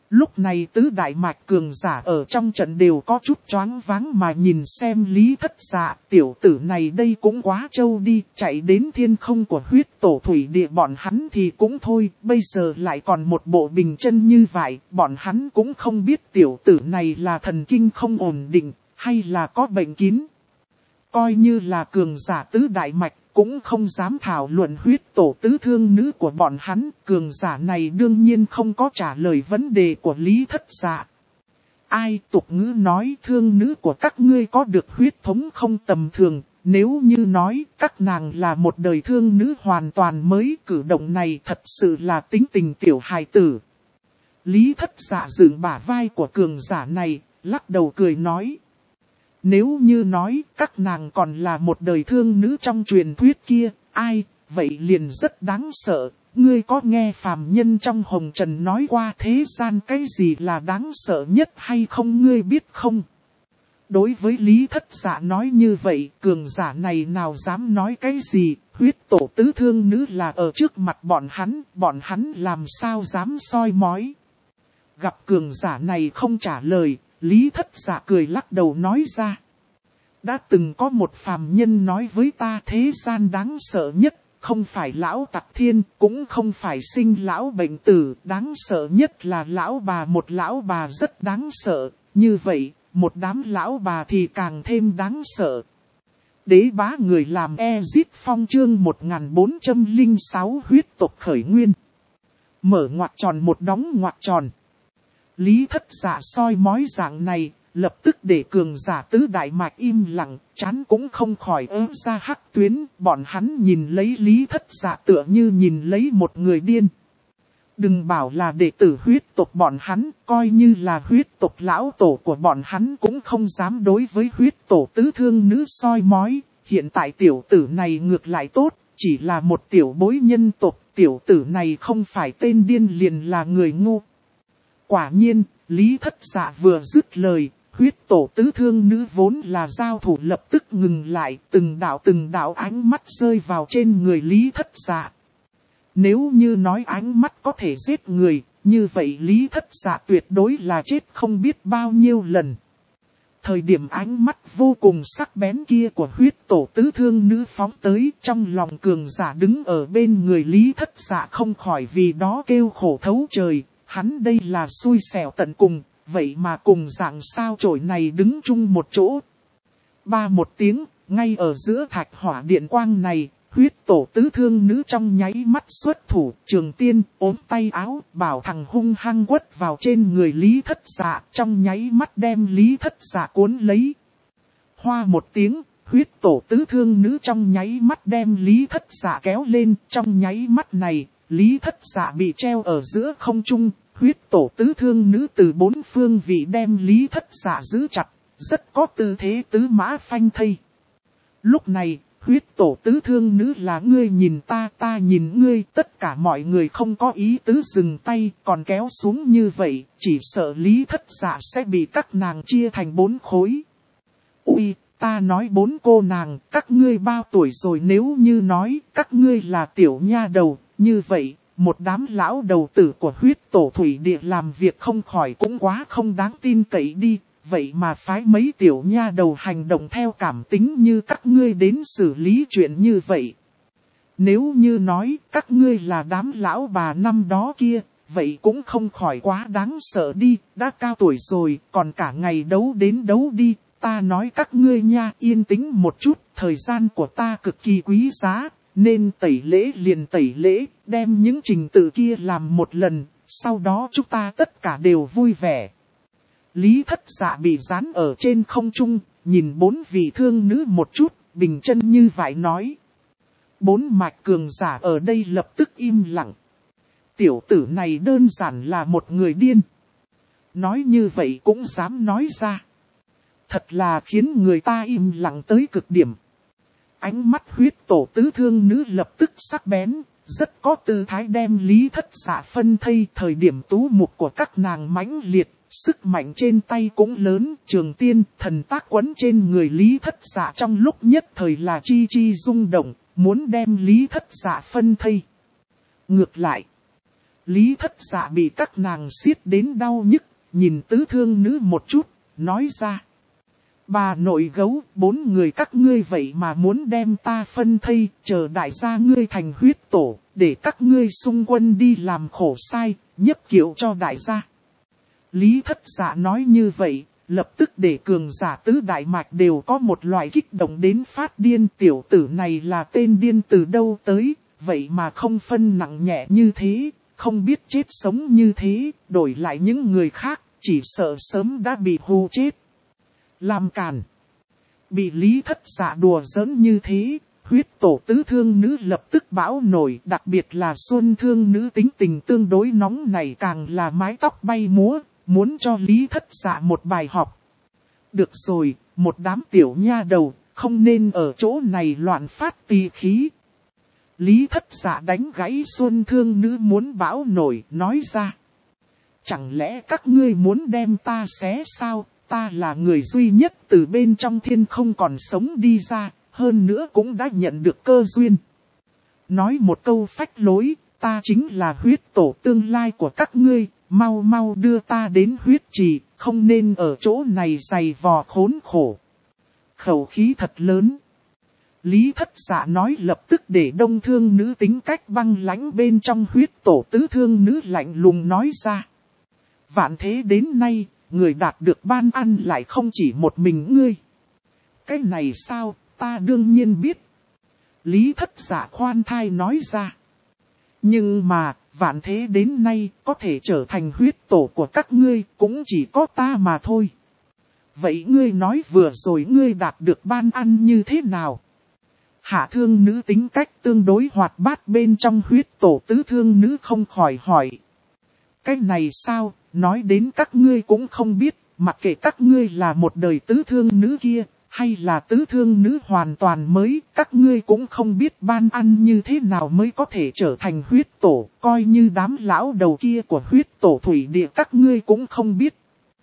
Lúc này tứ đại mạch cường giả ở trong trận đều có chút choáng váng mà nhìn xem Lý Thất Dạ, tiểu tử này đây cũng quá trâu đi, chạy đến thiên không của huyết tổ thủy địa bọn hắn thì cũng thôi, bây giờ lại còn một bộ bình chân như vậy, bọn hắn cũng không biết tiểu tử này là thần kinh không ổn định, hay là có bệnh kín. Coi như là cường giả tứ đại mạch, cũng không dám thảo luận huyết tổ tứ thương nữ của bọn hắn, cường giả này đương nhiên không có trả lời vấn đề của Lý Thất Dạ. Ai tục ngữ nói thương nữ của các ngươi có được huyết thống không tầm thường, nếu như nói các nàng là một đời thương nữ hoàn toàn mới, cử động này thật sự là tính tình tiểu hài tử. Lý Thất Dạ dựng bả vai của cường giả này, lắc đầu cười nói. Nếu như nói các nàng còn là một đời thương nữ trong truyền thuyết kia, ai, vậy liền rất đáng sợ. Ngươi có nghe phàm nhân trong hồng trần nói qua thế gian cái gì là đáng sợ nhất hay không, ngươi biết không? Đối với Lý Thất Dạ nói như vậy, cường giả này nào dám nói cái gì, huyết tổ tứ thương nữ là ở trước mặt bọn hắn làm sao dám soi mói. Gặp cường giả này không trả lời, Lý Thất Dạ cười lắc đầu nói ra. Đã từng có một phàm nhân nói với ta thế gian đáng sợ nhất, không phải lão tặc thiên, cũng không phải sinh lão bệnh tử, đáng sợ nhất là lão bà, một lão bà rất đáng sợ, như vậy, một đám lão bà thì càng thêm đáng sợ. Đế bá người làm Ezip Phong chương 1406 huyết tộc khởi nguyên. Mở ngoặc tròn một đóng ngoặc tròn. Lý Thất Dạ soi mói dạng này, lập tức để cường giả tứ đại mạch im lặng, chán cũng không khỏi ớ ra hắc tuyến, bọn hắn nhìn lấy Lý Thất Dạ tựa như nhìn lấy một người điên. Đừng bảo là đệ tử huyết tộc bọn hắn, coi như là huyết tộc lão tổ của bọn hắn cũng không dám đối với huyết tổ tứ thương nữ soi mói, hiện tại tiểu tử này ngược lại tốt, chỉ là một tiểu bối nhân tộc, tiểu tử này không phải tên điên liền là người ngu. Quả nhiên, Lý Thất Dạ vừa dứt lời, huyết tổ tứ thương nữ vốn là giao thủ lập tức ngừng lại, từng đạo ánh mắt rơi vào trên người Lý Thất Dạ. Nếu như nói ánh mắt có thể giết người, như vậy Lý Thất Dạ tuyệt đối là chết không biết bao nhiêu lần. Thời điểm ánh mắt vô cùng sắc bén kia của huyết tổ tứ thương nữ phóng tới, trong lòng cường giả đứng ở bên người Lý Thất Dạ không khỏi vì đó kêu khổ thấu trời, hắn đây là xui xẻo tận cùng, vậy mà cùng dạng sao chổi này đứng chung một chỗ. Ba một tiếng, ngay ở giữa thạch hỏa điện quang này, huyết tổ tứ thương nữ trong nháy mắt xuất thủ, trường tiên, ốm tay áo, bảo thằng hung hăng quất vào trên người Lý Thất Dạ, trong nháy mắt đem Lý Thất Dạ cuốn lấy. Hoa một tiếng, huyết tổ tứ thương nữ trong nháy mắt đem Lý Thất Dạ kéo lên, trong nháy mắt này, Lý Thất Dạ bị treo ở giữa không trung, huyết tổ tứ thương nữ từ bốn phương vị đem Lý Thất Dạ giữ chặt, rất có tư thế tứ mã phanh thây. Lúc này, huyết tổ tứ thương nữ là ngươi nhìn ta, ta nhìn ngươi, tất cả mọi người không có ý tứ dừng tay, còn kéo xuống như vậy, chỉ sợ Lý Thất Dạ sẽ bị các nàng chia thành 4 khối. Ui, ta nói 4 cô nàng, các ngươi bao tuổi rồi, nếu như nói các ngươi là tiểu nha đầu, như vậy, một đám lão đầu tử của huyết tổ thủy địa làm việc không khỏi cũng quá không đáng tin cậy đi. Vậy mà phái mấy tiểu nha đầu hành động theo cảm tính như các ngươi đến xử lý chuyện như vậy. Nếu như nói các ngươi là đám lão bà năm đó kia, vậy cũng không khỏi quá đáng sợ đi, đã cao tuổi rồi, còn cả ngày đấu đến đấu đi. Ta nói các ngươi nha, yên tĩnh một chút, thời gian của ta cực kỳ quý giá, nên tẩy lễ liền tẩy lễ, đem những trình tự kia làm một lần, sau đó chúng ta tất cả đều vui vẻ. Lý Thất Dạ bị dán ở trên không trung, nhìn 4 vị thương nữ một chút, bình chân như vậy nói. 4 mạch cường giả ở đây lập tức im lặng. Tiểu tử này đơn giản là một người điên. Nói như vậy cũng dám nói ra. Thật là khiến người ta im lặng tới cực điểm. Ánh mắt huyết tổ tứ thương nữ lập tức sắc bén, rất có tư thái đem Lý Thất Dạ phân thây. Thời điểm tú mục của các nàng mãnh liệt, sức mạnh trên tay cũng lớn, trường tiên, thần tác quấn trên người Lý Thất Dạ trong lúc nhất thời là chi chi rung động, muốn đem Lý Thất Dạ phân thây. Ngược lại, Lý Thất Dạ bị các nàng siết đến đau nhức, nhìn tứ thương nữ một chút, nói ra. Bà nội gấu, 4 người các ngươi vậy mà muốn đem ta phân thây, chờ đại gia ngươi thành huyết tổ, để các ngươi xung quân đi làm khổ sai, nhấp kiệu cho đại gia. Lý Thất Dạ nói như vậy, lập tức để cường giả tứ đại mạch đều có một loại kích động đến phát điên. Tiểu tử này là tên điên từ đâu tới, vậy mà không phân nặng nhẹ như thế, không biết chết sống như thế, đổi lại những người khác, chỉ sợ sớm đã bị hù chết. Làm càn. Bị Lý Thất Dạ đùa giỡn như thế, huyết tổ tứ thương nữ lập tức bão nổi, đặc biệt là xuân thương nữ tính tình tương đối nóng này càng là mái tóc bay múa, muốn cho Lý Thất Dạ một bài học. Được rồi, một đám tiểu nha đầu, không nên ở chỗ này loạn phát tì khí. Lý Thất Dạ đánh gãy xuân thương nữ muốn bão nổi, nói ra. Chẳng lẽ các ngươi muốn đem ta xé sao? Ta là người duy nhất từ bên trong thiên không còn sống đi ra, hơn nữa cũng đã nhận được cơ duyên. Nói một câu phách lối, ta chính là huyết tổ tương lai của các ngươi, mau mau đưa ta đến huyết trì, không nên ở chỗ này giày vò khốn khổ. Khẩu khí thật lớn. Lý Thất Dạ nói lập tức để đông thương nữ tính cách băng lãnh bên trong huyết tổ tứ thương nữ lạnh lùng nói ra. Vạn thế đến nay, người đạt được ban ăn lại không chỉ một mình ngươi. Cái này sao, ta đương nhiên biết. Lý Thất Dạ khoan thai nói ra. Nhưng mà, vạn thế đến nay, có thể trở thành huyết tổ của các ngươi, cũng chỉ có ta mà thôi. Vậy ngươi nói vừa rồi ngươi đạt được ban ăn như thế nào? Hạ thương nữ tính cách tương đối hoạt bát bên trong huyết tổ tứ thương nữ không khỏi hỏi. Cái này sao, nói đến các ngươi cũng không biết, mặc kệ các ngươi là một đời tứ thương nữ kia, hay là tứ thương nữ hoàn toàn mới, các ngươi cũng không biết ban ăn như thế nào mới có thể trở thành huyết tổ, coi như đám lão đầu kia của huyết tổ thủy địa các ngươi cũng không biết.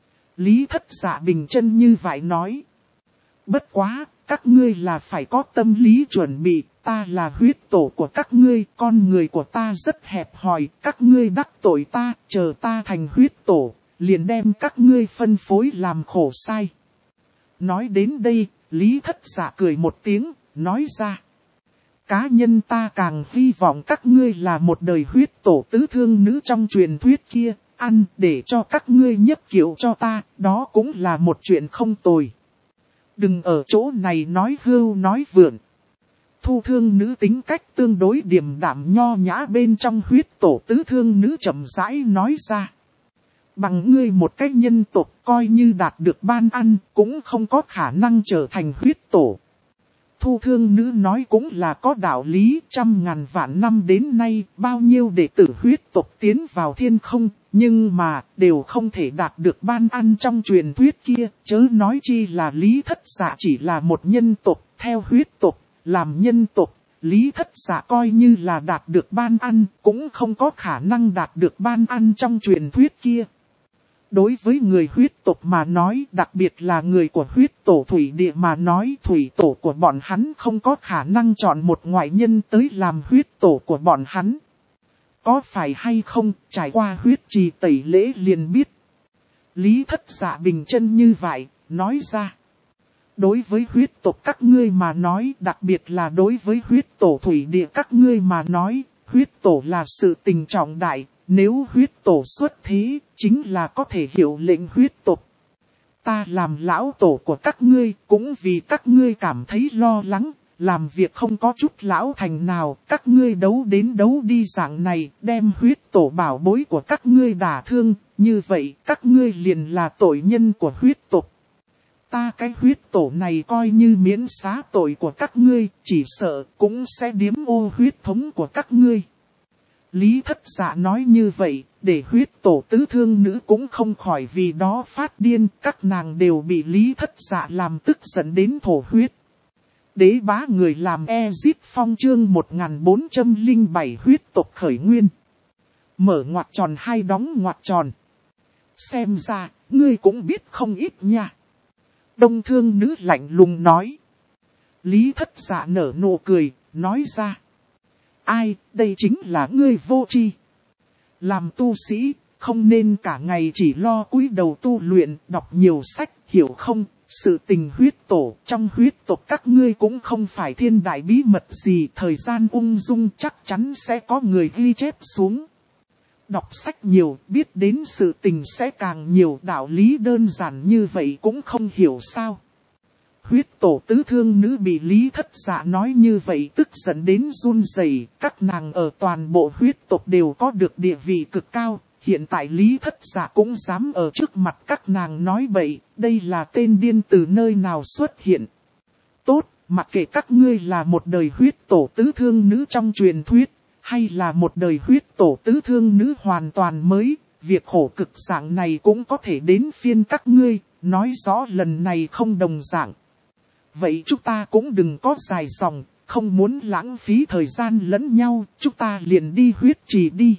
Lý Thất Dạ bình chân như vậy nói. Bất quá, các ngươi là phải có tâm lý chuẩn bị, ta là huyết tổ của các ngươi, con người của ta rất hẹp hòi, các ngươi đắc tội ta, chờ ta thành huyết tổ, liền đem các ngươi phân phối làm khổ sai. Nói đến đây, Lý Thất Dạ cười một tiếng, nói ra. Cá nhân ta càng hy vọng các ngươi là một đời huyết tổ tứ thương nữ trong truyền thuyết kia, ăn để cho các ngươi nhấp kiệu cho ta, đó cũng là một chuyện không tồi. Đừng ở chỗ này nói hưu nói vượn. Thu thương nữ tính cách tương đối điềm đạm nho nhã bên trong huyết tổ tứ thương nữ chậm rãi nói ra. Bằng ngươi một cách nhân tộc coi như đạt được ban ăn cũng không có khả năng trở thành huyết tổ. Thu thương nữ nói cũng là có đạo lý, 100.000 vạn năm đến nay bao nhiêu đệ tử huyết tộc tiến vào thiên không, nhưng mà đều không thể đạt được ban ăn trong truyền thuyết kia, chớ nói chi là Lý Thất Dạ chỉ là một nhân tộc, theo huyết tộc, làm nhân tộc, Lý Thất Dạ coi như là đạt được ban ăn, cũng không có khả năng đạt được ban ăn trong truyền thuyết kia. Đối với người huyết tộc mà nói, đặc biệt là người của huyết tổ thủy địa mà nói, thủy tổ của bọn hắn không có khả năng chọn một ngoại nhân tới làm huyết tổ của bọn hắn. Có phải hay không, trải qua huyết trì tẩy lễ liền biết. Lý Thất Dạ bình chân như vậy, nói ra. Đối với huyết tộc các ngươi mà nói, đặc biệt là đối với huyết tổ thủy địa các ngươi mà nói, huyết tổ là sự tình trọng đại. Nếu huyết tổ xuất thế, chính là có thể hiệu lệnh huyết tộc. Ta làm lão tổ của các ngươi, cũng vì các ngươi cảm thấy lo lắng, làm việc không có chút lão thành nào, các ngươi đấu đến đấu đi dạng này, đem huyết tổ bảo bối của các ngươi đả thương, như vậy các ngươi liền là tội nhân của huyết tộc. Ta cái huyết tổ này coi như miễn xá tội của các ngươi, chỉ sợ cũng sẽ điếm ô huyết thống của các ngươi. Lý Thất Dạ nói như vậy, để huyết tổ tứ thương nữ cũng không khỏi vì đó phát điên, các nàng đều bị Lý Thất Dạ làm tức giận đến thổ huyết. Đế bá người làm Ezip Phong chương 1407 huyết tộc khởi nguyên. Mở ngoặc tròn hay đóng ngoặc tròn. Xem ra, ngươi cũng biết không ít nha. Đông thương nữ lạnh lùng nói. Lý Thất Dạ nở nụ cười, nói ra. Ai, đây chính là ngươi vô tri. Làm tu sĩ, không nên cả ngày chỉ lo cúi đầu tu luyện, đọc nhiều sách, hiểu không? Sự tình huyết tổ, trong huyết tộc các ngươi cũng không phải thiên đại bí mật gì, thời gian ung dung chắc chắn sẽ có người ghi chép xuống. Đọc sách nhiều, biết đến sự tình sẽ càng nhiều, đạo lý đơn giản như vậy cũng không hiểu sao. Huyết tổ tứ thương nữ bị Lý Thất Dạ nói như vậy tức giận đến run rẩy. Các nàng ở toàn bộ huyết tộc đều có được địa vị cực cao. Hiện tại Lý Thất Dạ cũng dám ở trước mặt các nàng nói bậy. Đây là tên điên từ nơi nào xuất hiện. Tốt, mặc kệ các ngươi là một đời huyết tổ tứ thương nữ trong truyền thuyết, hay là một đời huyết tổ tứ thương nữ hoàn toàn mới, việc khổ cực dạng này cũng có thể đến phiên các ngươi, nói rõ lần này không đồng dạng. Vậy chúng ta cũng đừng có dài dòng, không muốn lãng phí thời gian lẫn nhau, chúng ta liền đi huyết trì đi.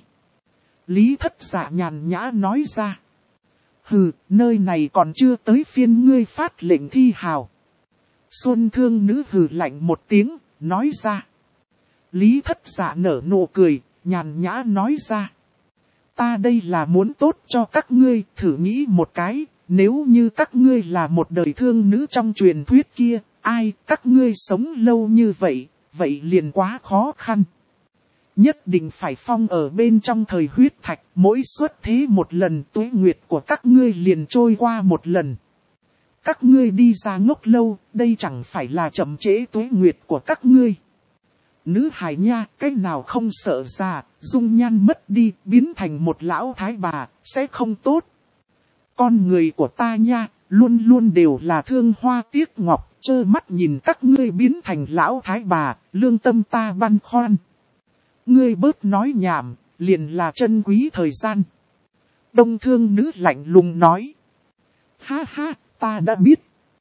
Lý Thất Dạ nhàn nhã nói ra. Hừ, nơi này còn chưa tới phiên ngươi phát lệnh thi hào. Xuân Thương nữ hừ lạnh một tiếng, nói ra. Lý Thất Dạ nở nụ cười, nhàn nhã nói ra. Ta đây là muốn tốt cho các ngươi, thử nghĩ một cái, nếu như các ngươi là một đời thương nữ trong truyền thuyết kia, ai các ngươi sống lâu như vậy, vậy liền quá khó khăn. Nhất định phải phong ở bên trong thời huyết thạch, mỗi xuất thế một lần tuế nguyệt của các ngươi liền trôi qua một lần. Các ngươi đi ra ngốc lâu, đây chẳng phải là chậm trễ tuế nguyệt của các ngươi. Nữ hài nha, cái nào không sợ già, dung nhan mất đi, biến thành một lão thái bà, sẽ không tốt. Con người của ta nha, luôn luôn đều là thương hoa tiếc ngọc, trơ mắt nhìn các ngươi biến thành lão thái bà, lương tâm ta băn khoăn. Ngươi bớt nói nhảm, liền là chân quý thời gian. Đông Thương nữ lạnh lùng nói. Ha ha, ta đã biết.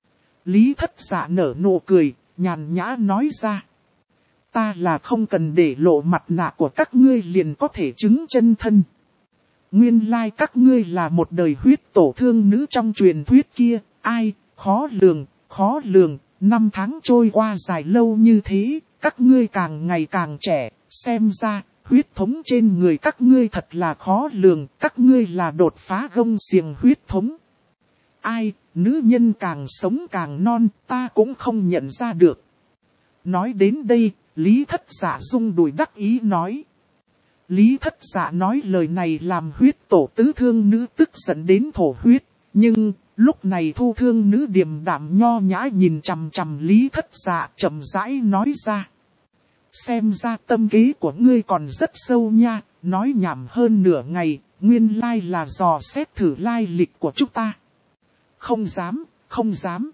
Lý Thất Dạ nở nụ cười, nhàn nhã nói ra. Ta là không cần để lộ mặt nạ của các ngươi liền có thể chứng chân thân. Nguyên lai các ngươi là một đời huyết tổ thương nữ trong truyền thuyết kia, ai, khó lường, 5 tháng trôi qua dài lâu như thế, các ngươi càng ngày càng trẻ, xem ra, huyết thống trên người các ngươi thật là khó lường, các ngươi là đột phá gông xiềng huyết thống. Ai, nữ nhân càng sống càng non, ta cũng không nhận ra được. Nói đến đây, Lý Thất Dạ rung đùi đắc ý nói. Lý Thất Dạ nói lời này làm huyết tổ tứ thương nữ tức giận đến thổ huyết, nhưng lúc này thu thương nữ điềm đạm nho nhã nhìn chằm chằm Lý Thất Dạ chậm rãi nói ra. Xem ra tâm kế của ngươi còn rất sâu nha, nói nhảm hơn nửa ngày, nguyên lai là dò xét thử lai lịch của chúng ta. Không dám.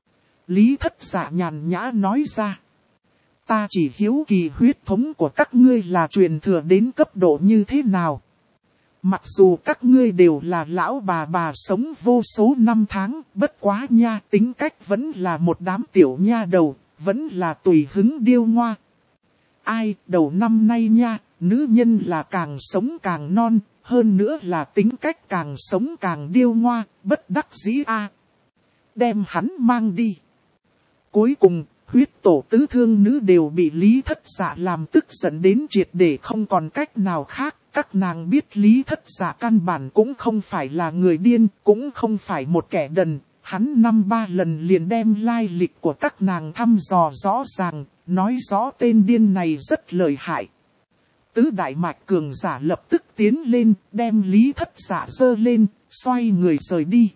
Lý Thất Dạ nhàn nhã nói ra. Ta chỉ hiếu kỳ huyết thống của các ngươi là truyền thừa đến cấp độ như thế nào. Mặc dù các ngươi đều là lão bà sống vô số năm tháng, bất quá nha, tính cách vẫn là một đám tiểu nha đầu, vẫn là tùy hứng điêu ngoa. Ai, đầu năm nay nha, nữ nhân là càng sống càng non, hơn nữa là tính cách càng sống càng điêu ngoa, bất đắc dĩ a. Đem hắn mang đi. Cuối cùng, huyết tổ tứ thương nữ đều bị Lý Thất Dạ làm tức giận đến triệt để không còn cách nào khác. Các nàng biết Lý Thất Dạ căn bản cũng không phải là người điên, cũng không phải một kẻ đần. Hắn 5-3 lần liền đem lai lịch của các nàng thăm dò rõ ràng, nói rõ tên điên này rất lợi hại. Tứ đại mạch cường giả lập tức tiến lên, đem Lý Thất Dạ giơ lên, xoay người rời đi.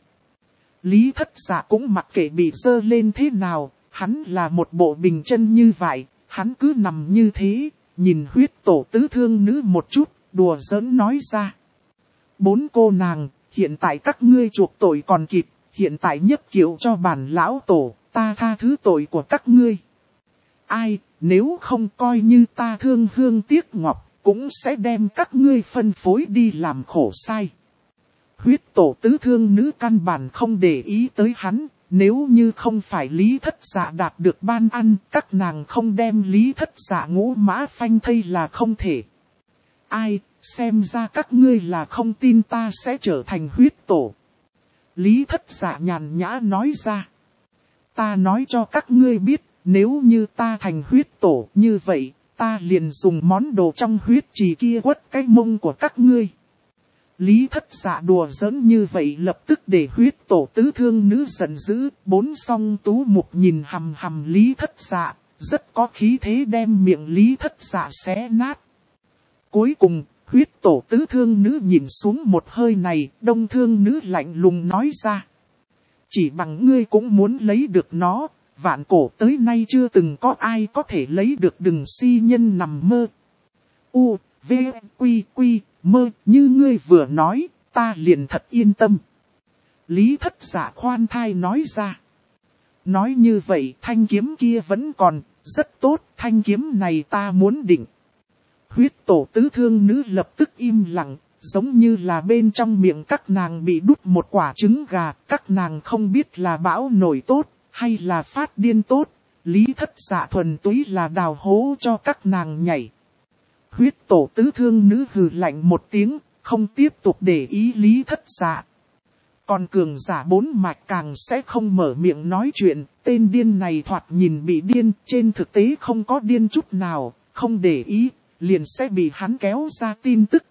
Lý Thất Dạ cũng mặc kệ bị giơ lên thế nào, hắn là một bộ bình chân như vậy, hắn cứ nằm như thế, nhìn huyết tổ tứ thương nữ một chút, đùa giỡn nói ra. 4 cô nàng, hiện tại các ngươi chuộc tội còn kịp, hiện tại nhất kiệu cho bản lão tổ, ta tha thứ tội của các ngươi. Ai, nếu không coi như ta thương hương tiếc ngọc, cũng sẽ đem các ngươi phân phối đi làm khổ sai. Huyết tổ tứ thương nữ căn bản không để ý tới hắn, nếu như không phải Lý Thất Dạ đạt được ban ăn, các nàng không đem Lý Thất Dạ ngũ mã phanh thây là không thể. Ai, xem ra các ngươi là không tin ta sẽ trở thành huyết tổ. Lý Thất Dạ nhàn nhã nói ra. Ta nói cho các ngươi biết, nếu như ta thành huyết tổ như vậy, ta liền dùng món đồ trong huyết trì kia quất cái mông của các ngươi. Lý Thất Dạ đùa giỡn như vậy lập tức để huyết tổ tứ thương nữ giận dữ. Bốn song tú mục nhìn hằm hằm Lý Thất Dạ, rất có khí thế đem miệng Lý Thất Dạ xé nát. Cuối cùng, huyết tổ tứ thương nữ nhìn xuống một hơi này, đông thương nữ lạnh lùng nói ra. Chỉ bằng ngươi cũng muốn lấy được nó, vạn cổ tới nay chưa từng có ai có thể lấy được, đừng si nhân nằm mơ. U, V, Quy, Quy, mơ, như ngươi vừa nói, ta liền thật yên tâm. Lý Thất Dạ khoan thai nói ra. Nói như vậy thanh kiếm kia vẫn còn, rất tốt, thanh kiếm này ta muốn định. Huyết tổ tứ thương nữ lập tức im lặng, giống như là bên trong miệng các nàng bị đút một quả trứng gà, các nàng không biết là bão nổi tốt, hay là phát điên tốt. Lý Thất Dạ thuần túy là đào hố cho các nàng nhảy. Huyết tổ tứ thương nữ hừ lạnh một tiếng, không tiếp tục để ý Lý Thất Dạ. Còn cường giả bốn mạch càng sẽ không mở miệng nói chuyện, tên điên này thoạt nhìn bị điên, trên thực tế không có điên chút nào, không để ý, liền sẽ bị hắn kéo ra tin tức.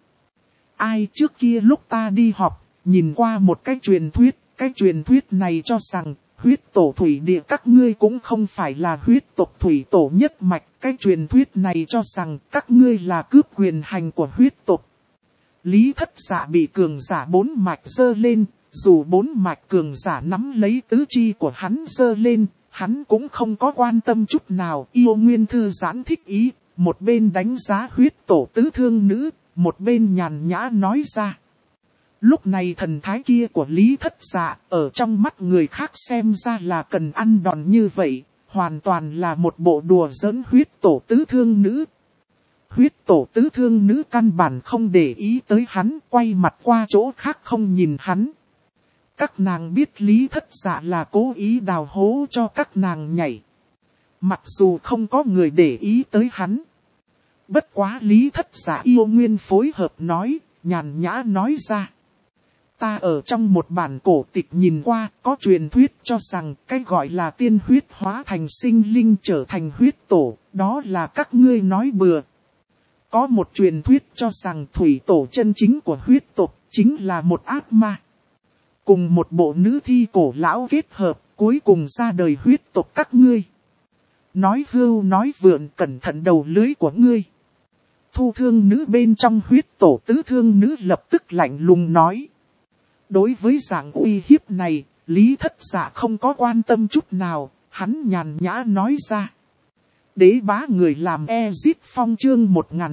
Ai trước kia lúc ta đi học, nhìn qua một cái truyền thuyết này cho rằng, huyết tổ thủy địa các ngươi cũng không phải là huyết tộc thủy tổ nhất mạch. Cái truyền thuyết này cho rằng các ngươi là cướp quyền hành của huyết tộc. Lý Thất Dạ bị cường giả bốn mạch giơ lên, dù bốn mạch cường giả nắm lấy tứ chi của hắn giơ lên, hắn cũng không có quan tâm chút nào. Yêu Nguyên thư giãn thích ý, một bên đánh giá huyết tổ tứ thương nữ, một bên nhàn nhã nói ra. Lúc này thần thái kia của Lý Thất Dạ ở trong mắt người khác xem ra là cần ăn đòn như vậy, hoàn toàn là một bộ đùa giỡn huyết tổ tứ thương nữ. Huyết tổ tứ thương nữ căn bản không để ý tới hắn, quay mặt qua chỗ khác không nhìn hắn. Các nàng biết Lý Thất Dạ là cố ý đào hố cho các nàng nhảy. Mặc dù không có người để ý tới hắn. Bất quá Lý Thất Dạ yêu nguyên phối hợp nói, nhàn nhã nói ra. Ta ở trong một bản cổ tịch nhìn qua, có truyền thuyết cho rằng cái gọi là tiên huyết hóa thành sinh linh trở thành huyết tổ, đó là các ngươi nói bừa. Có một truyền thuyết cho rằng thủy tổ chân chính của huyết tộc chính là một ác ma. Cùng một bộ nữ thi cổ lão kết hợp, cuối cùng ra đời huyết tộc các ngươi. Nói hưu nói vượn, cẩn thận đầu lưới của ngươi. Thu thương nữ bên trong huyết tổ tứ thương nữ lập tức lạnh lùng nói. Đối với dạng uy hiếp này, Lý Thất Dạ không có quan tâm chút nào, hắn nhàn nhã nói ra. Đế bá người làm Ezit Phong chương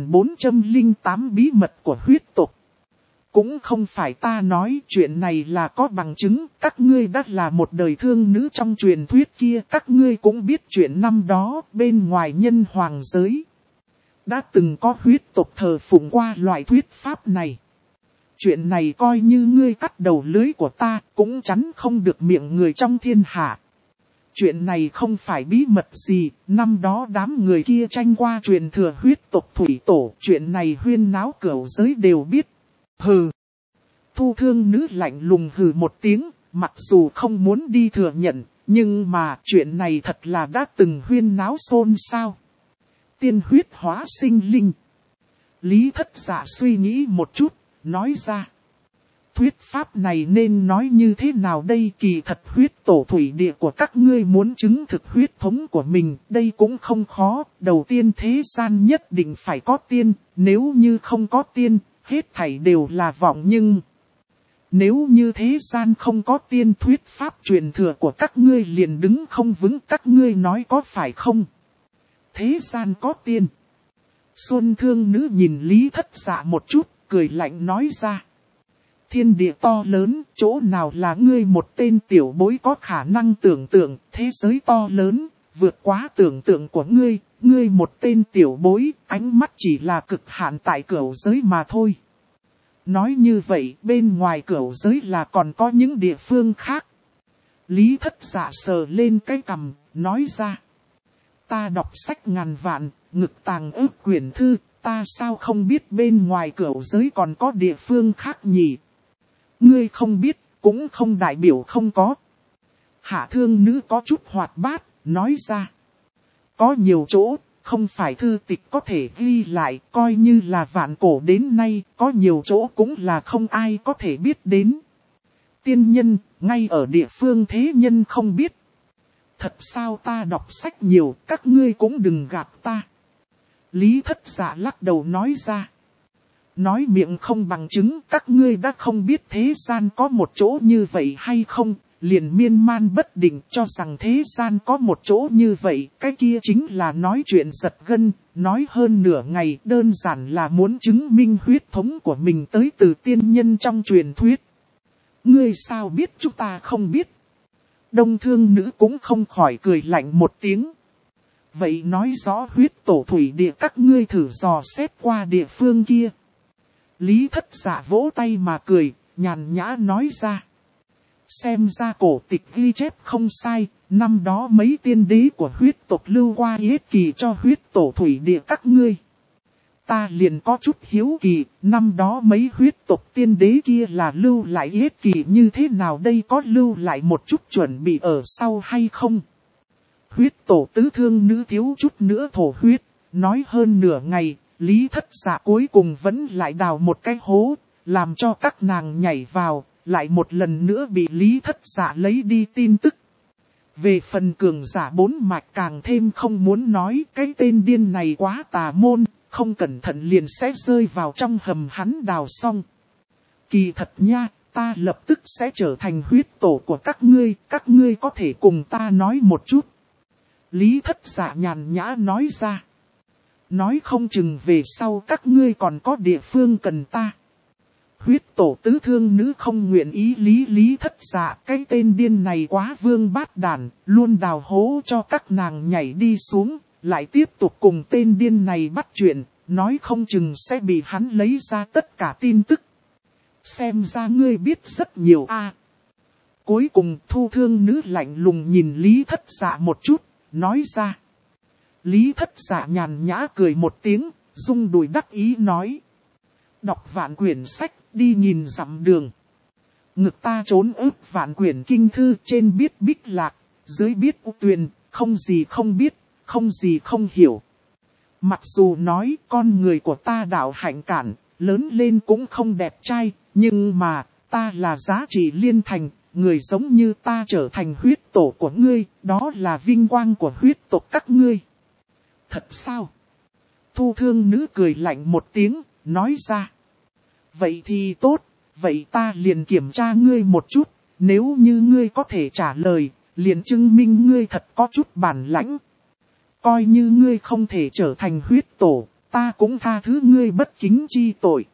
1408 bí mật của huyết tộc. Cũng không phải ta nói, chuyện này là có bằng chứng, các ngươi đã là một đời thương nữ trong truyền thuyết kia, các ngươi cũng biết chuyện năm đó bên ngoài nhân hoàng giới. Đã từng có huyết tộc thờ phụng qua loại thuyết pháp này. Chuyện này coi như ngươi cắt đầu lưới của ta, cũng chắn không được miệng người trong thiên hạ. Chuyện này không phải bí mật gì, năm đó đám người kia tranh qua truyền thừa huyết tộc thủy tổ, chuyện này huyên náo cửu giới đều biết. Hừ. Thu thương nữ lạnh lùng hừ một tiếng, mặc dù không muốn đi thừa nhận, nhưng mà chuyện này thật là đã từng huyên náo xôn xao. Tiên huyết hóa sinh linh. Lý Thất Dạ suy nghĩ một chút, nói ra. Thuyết pháp này nên nói như thế nào đây? Kỳ thật huyết tổ thủy địa của các ngươi muốn chứng thực huyết thống của mình, đây cũng không khó. Đầu tiên thế gian nhất định phải có tiên, nếu như không có tiên, hết thảy đều là vọng. Nhưng nếu như thế gian không có tiên, thuyết pháp truyền thừa của các ngươi liền đứng không vững, các ngươi nói có phải không? Thế gian có tiên. Xuân thương nữ nhìn Lý Thất Dạ một chút, cười lạnh nói ra. Thiên địa to lớn, chỗ nào là ngươi một tên tiểu bối có khả năng tưởng tượng, thế giới to lớn, vượt quá tưởng tượng của ngươi, ngươi một tên tiểu bối, ánh mắt chỉ là cực hạn tại cửu giới mà thôi. Nói như vậy, bên ngoài cửu giới là còn có những địa phương khác. Lý Thất Dạ sờ lên cái cằm, nói ra. Ta đọc sách ngàn vạn, ngực tàng ức quyển thư, ta sao không biết bên ngoài cửu giới còn có địa phương khác nhỉ? Ngươi không biết, cũng không đại biểu không có. Hạ thương nữ có chút hoạt bát, nói ra. Có nhiều chỗ, không phải thư tịch có thể ghi lại, coi như là vạn cổ đến nay, có nhiều chỗ cũng là không ai có thể biết đến. Tiên nhân, ngay ở địa phương thế nhân không biết. Thật sao ta đọc sách nhiều, các ngươi cũng đừng gạt ta. Lý Thất Dạ lắc đầu nói ra. Nói miệng không bằng chứng, các ngươi đã không biết thế gian có một chỗ như vậy hay không, liền miên man bất định cho rằng thế gian có một chỗ như vậy, cái kia chính là nói chuyện giật gân, nói hơn nửa ngày đơn giản là muốn chứng minh huyết thống của mình tới từ tiên nhân trong truyền thuyết. Ngươi sao biết chúng ta không biết? Đông Thương Nữ cũng không khỏi cười lạnh một tiếng. Vậy nói rõ huyết tổ thủy địa các ngươi thử dò xét qua địa phương kia. Lý Thất Dạ vỗ tay mà cười, nhàn nhã nói ra. Xem ra cổ tịch ghi chép không sai, năm đó mấy tiên đế của huyết tộc lưu qua yết kỳ cho huyết tổ thủy địa các ngươi. Ta liền có chút hiếu kỳ, năm đó mấy huyết tộc tiên đế kia là lưu lại yết kỳ như thế nào đây, có lưu lại một chút chuẩn bị ở sau hay không? Huyết tổ Tứ Thương Nữ thiếu chút nữa thổ huyết, nói hơn nửa ngày, Lý Thất Dạ cuối cùng vẫn lại đào một cái hố, làm cho các nàng nhảy vào, lại một lần nữa bị Lý Thất Dạ lấy đi tin tức. Về phần cường giả bốn mạch càng thêm không muốn nói, cái tên điên này quá tà môn, không cẩn thận liền sẽ rơi vào trong hầm hắn đào xong. Kỳ thật nha, ta lập tức sẽ trở thành huyết tổ của các ngươi có thể cùng ta nói một chút. Lý Thất Dạ nhàn nhã nói ra. Nói không chừng về sau các ngươi còn có địa phương cần ta. Huyết tổ Tứ Thương Nữ không nguyện ý Lý Thất Dạ, cái tên điên này quá vương bát đàn, luôn đào hố cho các nàng nhảy đi xuống, lại tiếp tục cùng tên điên này bắt chuyện, nói không chừng sẽ bị hắn lấy ra tất cả tin tức. Xem ra ngươi biết rất nhiều a. Cuối cùng Thu Thương Nữ lạnh lùng nhìn Lý Thất Dạ một chút, nói ra. Lý Thất Dạ nhàn nhã cười một tiếng, rung đùi đắc ý nói. Đọc vạn quyển sách, đi nhìn dặm đường. Ngực ta trốn ức vạn quyển kinh thư, trên biết bích lạc, dưới biết u tuyền, không gì không biết, không gì không hiểu. Mặc dù nói con người của ta đạo hạnh cản, lớn lên cũng không đẹp trai, nhưng mà ta là giá trị liên thành, người giống như ta trở thành huyết tổ của ngươi, đó là vinh quang của huyết tộc các ngươi. Thật sao? Thu Thương Nữ cười lạnh một tiếng, nói ra. Vậy thì tốt, vậy ta liền kiểm tra ngươi một chút, nếu như ngươi có thể trả lời, liền chứng minh ngươi thật có chút bản lãnh. Coi như ngươi không thể trở thành huyết tổ, ta cũng tha thứ ngươi bất kính chi tội.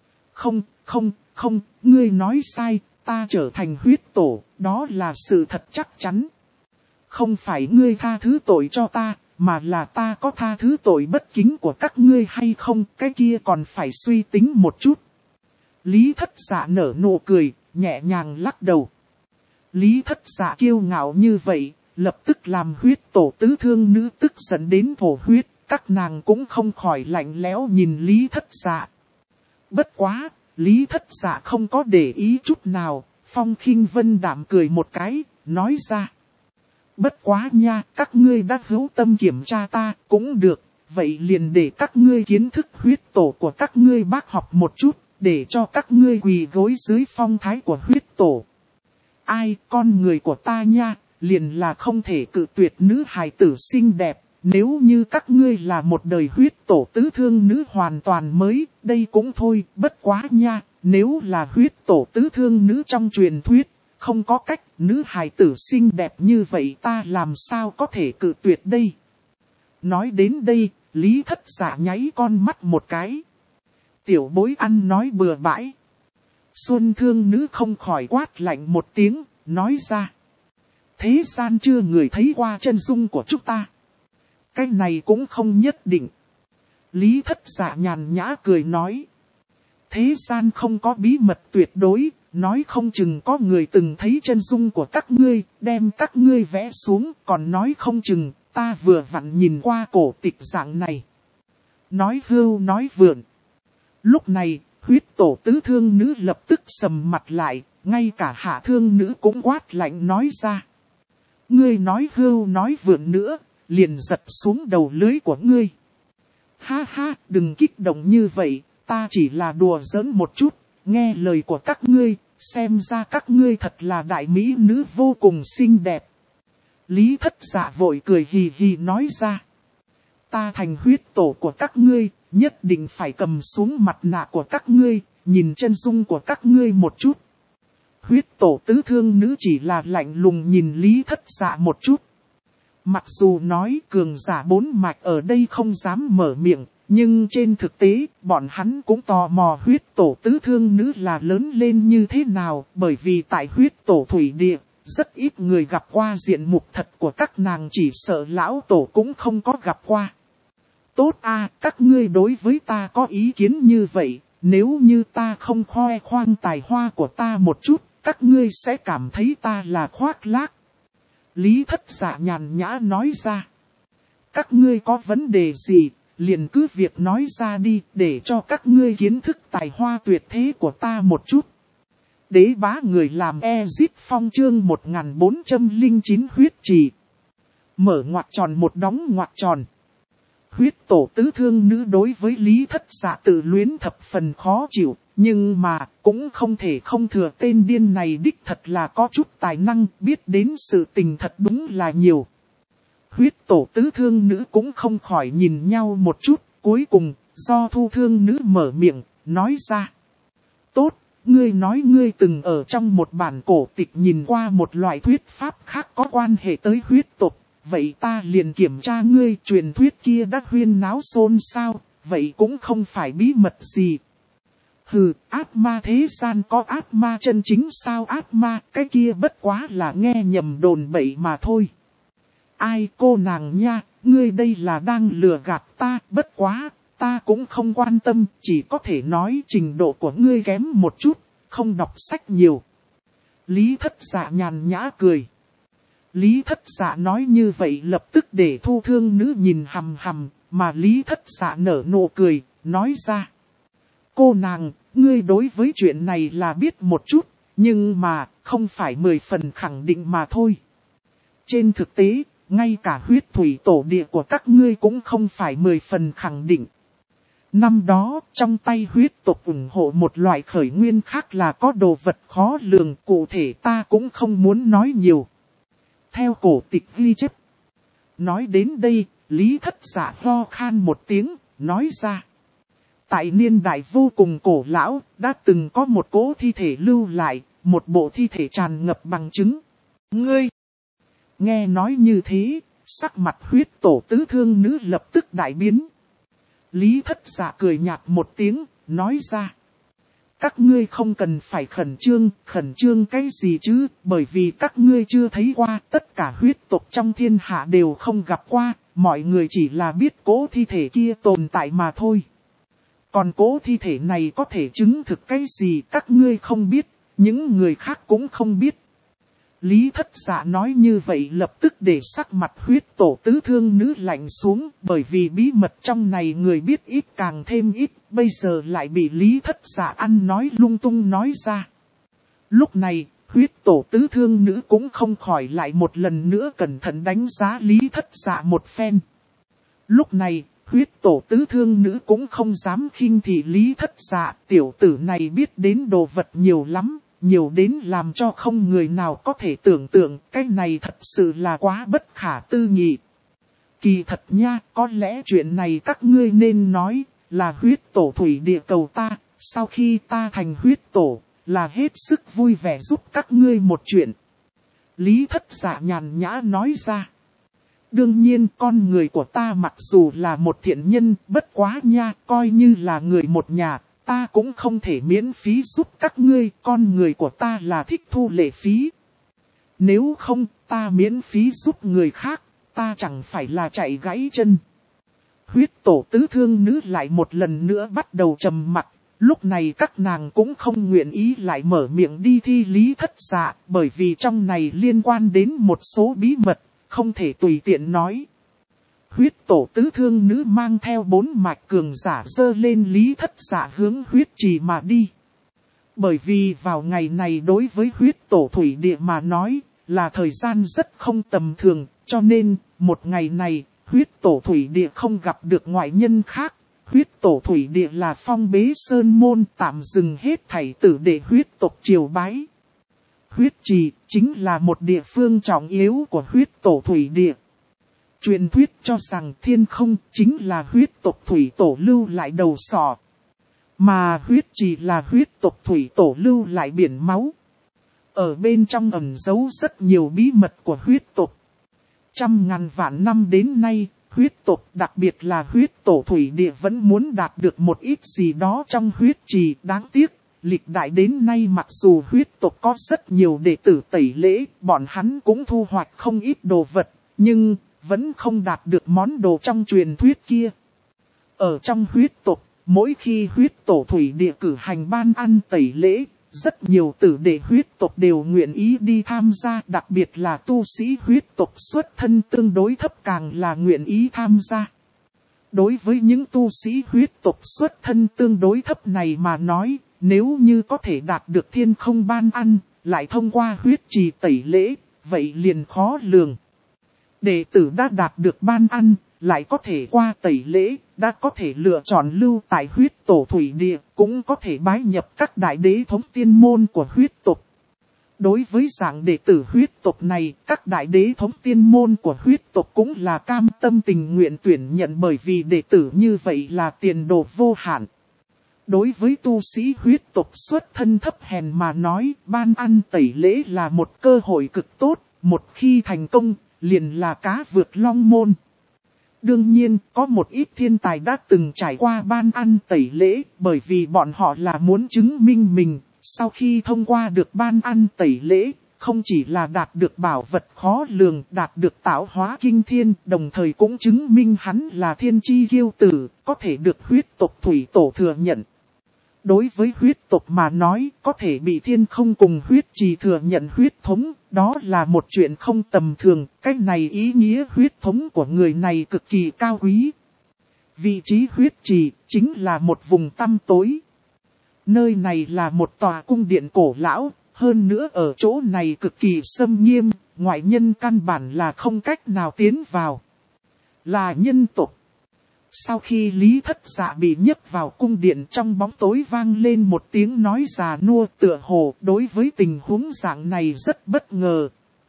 Không, ngươi nói sai, ta trở thành huyết tổ, đó là sự thật chắc chắn. Không phải ngươi tha thứ tội cho ta, mà là ta có tha thứ tội bất kính của các ngươi hay không, cái kia còn phải suy tính một chút. Lý Thất Dạ nở nụ cười, nhẹ nhàng lắc đầu. Lý Thất Dạ kiêu ngạo như vậy, lập tức làm huyết tổ Tứ Thương Nữ tức giận đến thổ huyết, các nàng cũng không khỏi lạnh lẽo nhìn Lý Thất Dạ. Bất quá, Lý Thất Dạ không có để ý chút nào, Phong Khinh Vân đạm cười một cái, nói ra. Bất quá nha, các ngươi đã hữu tâm kiểm tra ta, cũng được, vậy liền để các ngươi kiến thức huyết tổ của các ngươi bác học một chút, để cho các ngươi quỳ gối dưới phong thái của huyết tổ. Ai, con người của ta nha, liền là không thể cự tuyệt nữ hài tử xinh đẹp, nếu như các ngươi là một đời huyết tổ Tứ Thương Nữ hoàn toàn mới, đây cũng thôi, bất quá nha, nếu là huyết tổ Tứ Thương Nữ trong truyền thuyết, không có cách, nữ hài tử xinh đẹp như vậy ta làm sao có thể cự tuyệt đây. Nói đến đây, Lý Thất Dạ nháy con mắt một cái. Tiểu bối ăn nói bừa bãi. Xuân Thương Nữ không khỏi quát lạnh một tiếng, nói ra. Thế gian chưa người thấy qua chân dung của chúng ta. Cái này cũng không nhất định. Lý Thất Dạ nhàn nhã cười nói. Thế gian không có bí mật tuyệt đối, nói không chừng có người từng thấy chân dung của các ngươi, đem các ngươi vẽ xuống, còn nói không chừng, ta vừa vặn nhìn qua cổ tịch dạng này. Nói hưu nói vượn. Lúc này, huyết tổ Tứ Thương Nữ lập tức sầm mặt lại, ngay cả Hạ Thương Nữ cũng quát lạnh nói ra. Ngươi nói hưu nói vượn nữa, liền giật xuống đầu lưới của ngươi. Ha ha, đừng kích động như vậy, ta chỉ là đùa giỡn một chút, nghe lời của các ngươi, xem ra các ngươi thật là đại mỹ nữ vô cùng xinh đẹp. Lý Thất Dạ vội cười hì hì nói ra. Ta thành huyết tổ của các ngươi, nhất định phải cầm xuống mặt nạ của các ngươi, nhìn chân dung của các ngươi một chút. Huyết tổ tứ thương nữ chỉ là lạnh lùng nhìn Lý Thất Dạ một chút. Mặc dù nói cường giả 4 mạch ở đây không dám mở miệng, nhưng trên thực tế bọn hắn cũng tò mò huyết tổ tứ thương nữ là lớn lên như thế nào, bởi vì tại huyết tổ thủy địa, rất ít người gặp qua diện mục thật của các nàng, chỉ sợ lão tổ cũng không có gặp qua. Tốt a, các ngươi đối với ta có ý kiến như vậy, nếu như ta không khoe khoang tài hoa của ta một chút, các ngươi sẽ cảm thấy ta là khoác lác. Lý Thất Dạ nhàn nhã nói ra. Các ngươi có vấn đề gì, liền cứ việc nói ra đi, để cho các ngươi kiến thức tài hoa tuyệt thế của ta một chút. Đế bá người làm Ezip Phong chương 1409 huyết trì. Mở ngoặc tròn một đóng ngoặc tròn. Huyết tổ tứ thương nữ đối với Lý Thất Dạ tự luyến thập phần khó chịu, nhưng mà cũng không thể không thừa tên điên này đích thật là có chút tài năng, biết đến sự tình thật đúng là nhiều. Huyết tổ tứ thương nữ cũng không khỏi nhìn nhau một chút, cuối cùng do thu thương nữ mở miệng, nói ra. Tốt, ngươi nói ngươi từng ở trong một bản cổ tịch nhìn qua một loại thuyết pháp khác có quan hệ tới huyết tộc. Vậy ta liền kiểm tra ngươi, truyền thuyết kia đã huyên náo xôn xao, vậy cũng không phải bí mật gì. Hừ, ác ma thế gian có ác ma chân chính sao? Ác ma, cái kia bất quá là nghe nhầm đồn bậy mà thôi. Ai cô nàng nha, ngươi đây là đang lừa gạt ta, bất quá, ta cũng không quan tâm, chỉ có thể nói trình độ của ngươi kém một chút, không đọc sách nhiều. Lý Thất Dạ nhàn nhã cười. Lý Thất Dạ nói như vậy lập tức để thu thương nữ nhìn hằm hằm, mà Lý Thất Dạ nở nụ cười, nói ra. Cô nàng, ngươi đối với chuyện này là biết một chút, nhưng mà không phải 10 phần khẳng định mà thôi. Trên thực tế, ngay cả huyết thủy tổ địa của các ngươi cũng không phải 10 phần khẳng định. Năm đó, trong tay huyết tộc ủng hộ một loại khởi nguyên khác là có đồ vật khó lường, cụ thể ta cũng không muốn nói nhiều. Theo cổ tịch ghi chép. Nói đến đây, Lý Thất Dạ ho khan một tiếng, nói ra. Tại niên đại vô cùng cổ lão, đã từng có một cỗ thi thể lưu lại, một bộ thi thể tràn ngập bằng chứng. Ngươi! Nghe nói như thế, sắc mặt huyết tổ tứ thương nữ lập tức đại biến. Lý Thất Dạ cười nhạt một tiếng, nói ra. Các ngươi không cần phải khẩn trương cái gì chứ, bởi vì các ngươi chưa thấy qua, tất cả huyết tộc trong thiên hạ đều không gặp qua, mọi người chỉ là biết cỗ thi thể kia tồn tại mà thôi. Còn cỗ thi thể này có thể chứng thực cái gì các ngươi không biết, những người khác cũng không biết. Lý Thất Dạ nói như vậy lập tức để sắc mặt huyết tổ tứ thương nữ lạnh xuống, bởi vì bí mật trong này người biết ít càng thêm ít, bây giờ lại bị Lý Thất Dạ ăn nói lung tung nói ra. Lúc này, huyết tổ tứ thương nữ cũng không khỏi lại một lần nữa cẩn thận đánh giá Lý Thất Dạ một phen. Lúc này, huyết tổ tứ thương nữ cũng không dám khinh thị Lý Thất Dạ, tiểu tử này biết đến đồ vật nhiều lắm. Nhiều đến làm cho không người nào có thể tưởng tượng, cái này thật sự là quá bất khả tư nghị. Kỳ thật nha, có lẽ chuyện này các ngươi nên nói, là huyết tổ thủy địa cầu ta, sau khi ta thành huyết tổ, là hết sức vui vẻ giúp các ngươi một chuyện. Lý Thất Dạ nhàn nhã nói ra. Đương nhiên con người của ta mặc dù là một thiện nhân, bất quá nha, coi như là người một nhà. Ta cũng không thể miễn phí giúp các ngươi, con người của ta là thích thu lệ phí. Nếu không, ta miễn phí giúp người khác, ta chẳng phải là chạy gãy chân. Huyết tổ tứ thương nữ lại một lần nữa bắt đầu trầm mặc, lúc này các nàng cũng không nguyện ý lại mở miệng đi thi Lý Thất Dạ, bởi vì trong này liên quan đến một số bí mật, không thể tùy tiện nói. Huyết tổ tứ thương nữ mang theo 4 mạch cường giả dơ lên Lý Thất Dạ hướng huyết trì mà đi. Bởi vì vào ngày này đối với huyết tổ thủy địa mà nói, là thời gian rất không tầm thường, Cho nên, một ngày này, huyết tổ thủy địa không gặp được ngoại nhân khác. Huyết tổ thủy địa là phong bế sơn môn, tạm dừng hết thảy tử để huyết tộc triều bái. Huyết trì chính là một địa phương trọng yếu của huyết tổ thủy địa. Truyền thuyết cho rằng thiên không chính là huyết tộc thủy tổ lưu lại đầu sỏ. Mà huyết trì là huyết tộc thủy tổ lưu lại biển máu. Ở bên trong ẩn giấu rất nhiều bí mật của huyết tộc. Trăm ngàn vạn năm đến nay, huyết tộc đặc biệt là huyết tổ thủy địa vẫn muốn đạt được một ít gì đó trong huyết trì. Đáng tiếc, lịch đại đến nay mặc dù huyết tộc có rất nhiều đệ tử tẩy lễ, bọn hắn cũng thu hoạch không ít đồ vật, nhưng vẫn không đạt được món đồ trong truyền thuyết kia. Ở trong huyết tộc, mỗi khi huyết tổ thủy địa cử hành ban ăn tẩy lễ, rất nhiều tử đệ huyết tộc đều nguyện ý đi tham gia, đặc biệt là tu sĩ huyết tộc xuất thân tương đối thấp càng là nguyện ý tham gia. Đối với những tu sĩ huyết tộc xuất thân tương đối thấp này mà nói, nếu như có thể đạt được thiên không ban ăn, lại thông qua huyết trì tẩy lễ, vậy liền khó lường. Đệ tử đã đạt được ban ăn, lại có thể qua tẩy lễ, đã có thể lựa chọn lưu tại huyết tổ thủy địa, cũng có thể bái nhập các đại đế thống tiên môn của huyết tộc. Đối với dạng đệ tử huyết tộc này, các đại đế thống tiên môn của huyết tộc cũng là cam tâm tình nguyện tuyển nhận, bởi vì đệ tử như vậy là tiền đồ vô hạn. Đối với tu sĩ huyết tộc xuất thân thấp hèn mà nói, ban ăn tẩy lễ là một cơ hội cực tốt, một khi thành công, liền là cá vượt long môn. Đương nhiên, có một ít thiên tài đã từng trải qua ban ăn tẩy lễ, bởi vì bọn họ là muốn chứng minh mình, sau khi thông qua được ban ăn tẩy lễ, không chỉ là đạt được bảo vật khó lường, đạt được tạo hóa kinh thiên, đồng thời cũng chứng minh hắn là thiên chi kiêu tử, có thể được huyết tộc thủy tổ thừa nhận. Đối với huyết tộc mà nói, có thể bị thiên không cùng huyết trì thừa nhận huyết thống, đó là một chuyện không tầm thường, cái này ý nghĩa huyết thống của người này cực kỳ cao quý. Vị trí huyết trì chính là một vùng tăm tối. Nơi này là một tòa cung điện cổ lão, hơn nữa ở chỗ này cực kỳ xâm nghiêm, ngoại nhân căn bản là không cách nào tiến vào. Là nhân tộc. Sau khi Lý Thất Dạ bị nhấc vào cung điện, trong bóng tối vang lên một tiếng nói già nua, tựa hồ đối với tình huống dạng này rất bất ngờ.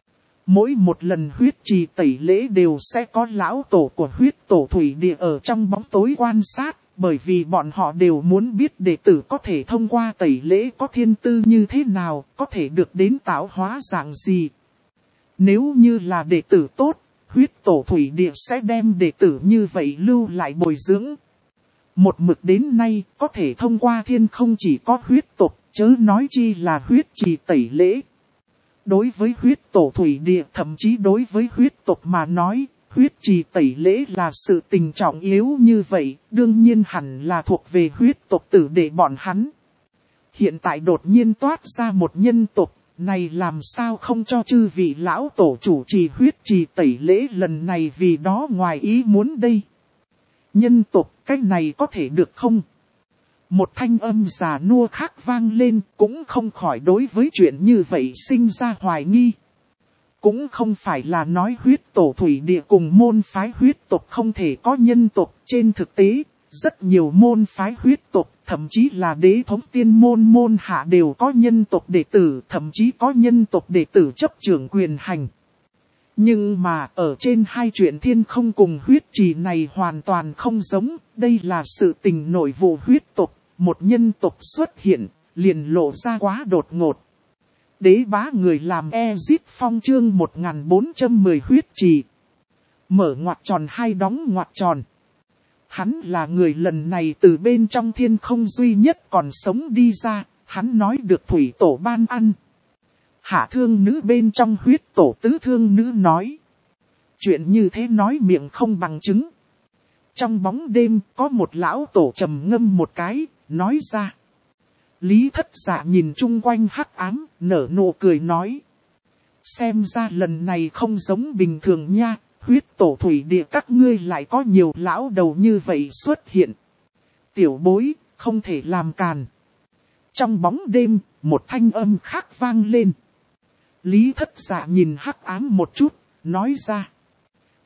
Mỗi một lần huyết trì tẩy lễ đều sẽ có lão tổ của huyết tổ thủy địa ở trong bóng tối quan sát, bởi vì bọn họ đều muốn biết đệ tử có thể thông qua tẩy lễ có thiên tư như thế nào, có thể được đến tạo hóa dạng gì. Nếu như là đệ tử tốt, huyết tổ thủy địa sẽ đem đệ tử như vậy lưu lại bồi dưỡng. Một mực đến nay, có thể thông qua thiên không chỉ có huyết tộc, chớ nói chi là huyết trì tẩy lễ. Đối với huyết tổ thủy địa, thậm chí đối với huyết tộc mà nói, huyết trì tẩy lễ là sự tình trọng yếu như vậy, đương nhiên hẳn là thuộc về huyết tộc tử để bọn hắn. Hiện tại đột nhiên toát ra một nhân tộc, này làm sao không cho chư vị lão tổ chủ trì huyết trì tẩy lễ lần này, vì đó ngoài ý muốn đây. Nhân tộc, cách này có thể được không? Một thanh âm già nua khác vang lên, cũng không khỏi đối với chuyện như vậy sinh ra hoài nghi. Cũng không phải là nói huyết tổ thủy địa cùng môn phái huyết tộc không thể có nhân tộc, trên thực tế, rất nhiều môn phái huyết tộc, thậm chí là đế thống tiên môn hạ đều có nhân tộc đệ tử, thậm chí có nhân tộc đệ tử chấp trưởng quyền hành. Nhưng mà ở trên hai chuyện thiên không cùng huyết trì này hoàn toàn không giống, đây là sự tình nội vụ huyết tộc, một nhân tộc xuất hiện, liền lộ ra quá đột ngột. Đế bá người làm Ezit Phong chương 1410 huyết trì. Mở ngoặc tròn hai đóng ngoặc tròn. Hắn là người lần này từ bên trong thiên không duy nhất còn sống đi ra, hắn nói được thủy tổ ban ăn. Hạ thương nữ bên trong huyết tổ tứ thương nữ nói. Chuyện như thế nói miệng không bằng chứng. Trong bóng đêm có một lão tổ trầm ngâm một cái, nói ra. Lý Thất Dạ nhìn chung quanh hắc ám, nở nụ cười nói. Xem ra lần này không giống bình thường nha, huyết tổ thủy địa các ngươi lại có nhiều lão đầu như vậy xuất hiện. Tiểu bối, không thể làm càn. Trong bóng đêm, một thanh âm khác vang lên. Lý Thất Dạ nhìn hắc ám một chút, nói ra.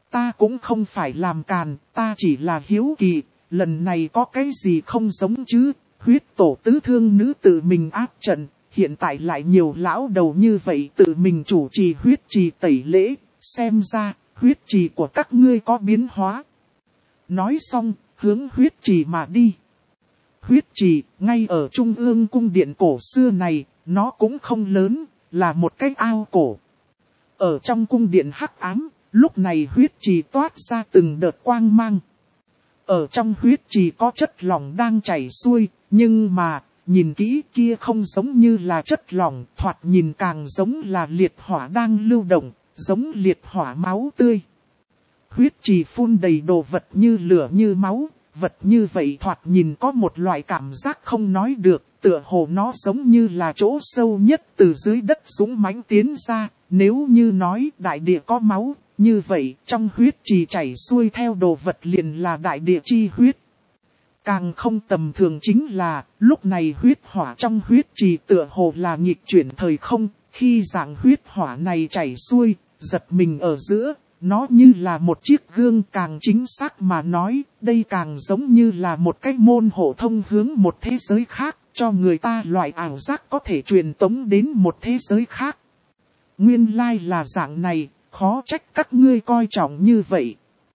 Ta cũng không phải làm càn, ta chỉ là hiếu kỳ, lần này có cái gì không giống chứ? Huyết tổ tứ thương nữ tự mình áp trận, hiện tại lại nhiều lão đầu như vậy tự mình chủ trì huyết trì tẩy lễ, xem ra, huyết trì của các ngươi có biến hóa. Nói xong, hướng huyết trì mà đi. Huyết trì, ngay ở trung ương cung điện cổ xưa này, nó cũng không lớn, là một cái ao cổ. Ở trong cung điện hắc ám, lúc này huyết trì toát ra từng đợt quang mang. Ở trong huyết trì có chất lỏng đang chảy xuôi, nhưng mà, nhìn kỹ kia không giống như là chất lỏng, thoạt nhìn càng giống là liệt hỏa đang lưu động, giống liệt hỏa máu tươi. Huyết trì phun đầy đồ vật như lửa như máu, vật như vậy thoạt nhìn có một loại cảm giác không nói được, tựa hồ nó giống như là chỗ sâu nhất từ dưới đất dũng mãnh tiến ra, nếu như nói đại địa có máu, như vậy trong huyết trì chảy xuôi theo đồ vật liền là đại địa chi huyết. Càng không tầm thường chính là, lúc này huyết hỏa trong huyết trì tựa hồ là nghịch chuyển thời không, khi dạng huyết hỏa này chảy xuôi, giật mình ở giữa, nó như là một chiếc gương, càng chính xác mà nói, đây càng giống như là một cái môn hộ thông hướng một thế giới khác, cho người ta loại ảo giác có thể truyền tống đến một thế giới khác. Nguyên lai là dạng này, khó trách các ngươi coi trọng như vậy.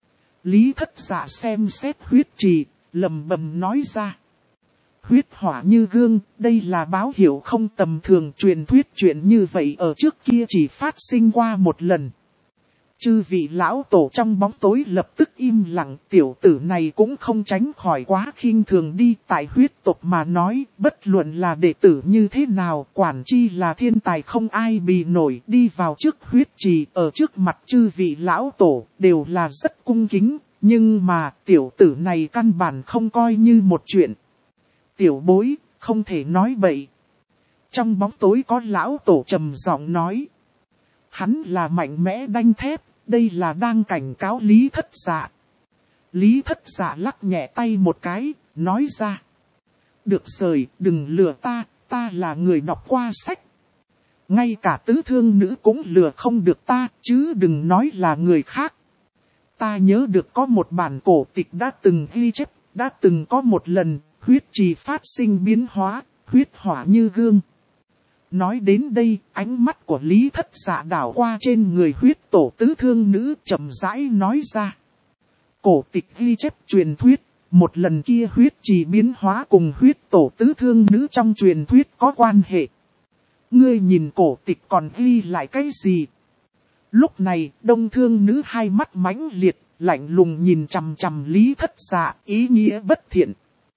Lý Thất Dạ xem xét huyết trì, lầm bầm nói ra. Huyết hỏa như gương, đây là báo hiệu không tầm thường, truyền thuyết chuyện như vậy ở trước kia chỉ phát sinh qua một lần. Chư vị lão tổ trong bóng tối lập tức im lặng, tiểu tử này cũng không tránh khỏi quá khinh thường đi, tại huyết tộc mà nói, bất luận là đệ tử như thế nào, quản chi là thiên tài không ai bì nổi, đi vào trước huyết trì, ở trước mặt chư vị lão tổ, đều là rất cung kính, nhưng mà tiểu tử này căn bản không coi như một chuyện. Tiểu bối, không thể nói bậy. Trong bóng tối có lão tổ trầm giọng nói. Hắn là mạnh mẽ đanh thép, đây là đang cảnh cáo Lý Thất Dạ. Lý Thất Dạ lắc nhẹ tay một cái, nói ra. Được rồi, đừng lừa ta, ta là người đọc qua sách. Ngay cả tứ thương nữ cũng lừa không được ta, chứ đừng nói là người khác. Ta nhớ được có một bản cổ tịch đã từng ghi chép, đã từng có một lần, huyết trì phát sinh biến hóa, huyết hỏa như gương. Nói đến đây, ánh mắt của Lý Thất Dạ đảo qua trên người huyết tổ tứ thương nữ, chậm rãi nói ra. Cổ tịch ghi chép truyền thuyết, một lần kia huyết trì biến hóa cùng huyết tổ tứ thương nữ trong truyền thuyết có quan hệ. Ngươi nhìn cổ tịch còn ghi lại cái gì? Lúc này, đông thương nữ hai mắt mãnh liệt, lạnh lùng nhìn chằm chằm Lý Thất Dạ, ý nghĩa bất thiện.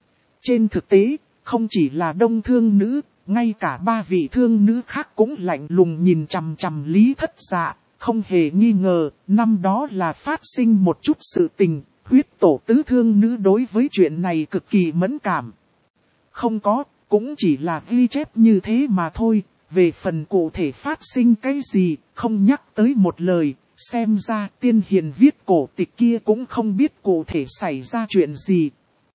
Trên thực tế, không chỉ là đông thương nữ, ngay cả ba vị thương nữ khác cũng lạnh lùng nhìn chằm chằm Lý Thất Dạ, không hề nghi ngờ, năm đó là phát sinh một chút sự tình, huyết tổ tứ thương nữ đối với chuyện này cực kỳ mẫn cảm. Không có, cũng chỉ là ghi chép như thế mà thôi, về phần cụ thể phát sinh cái gì, không nhắc tới một lời, xem ra tiên hiền viết cổ tịch kia cũng không biết cụ thể xảy ra chuyện gì.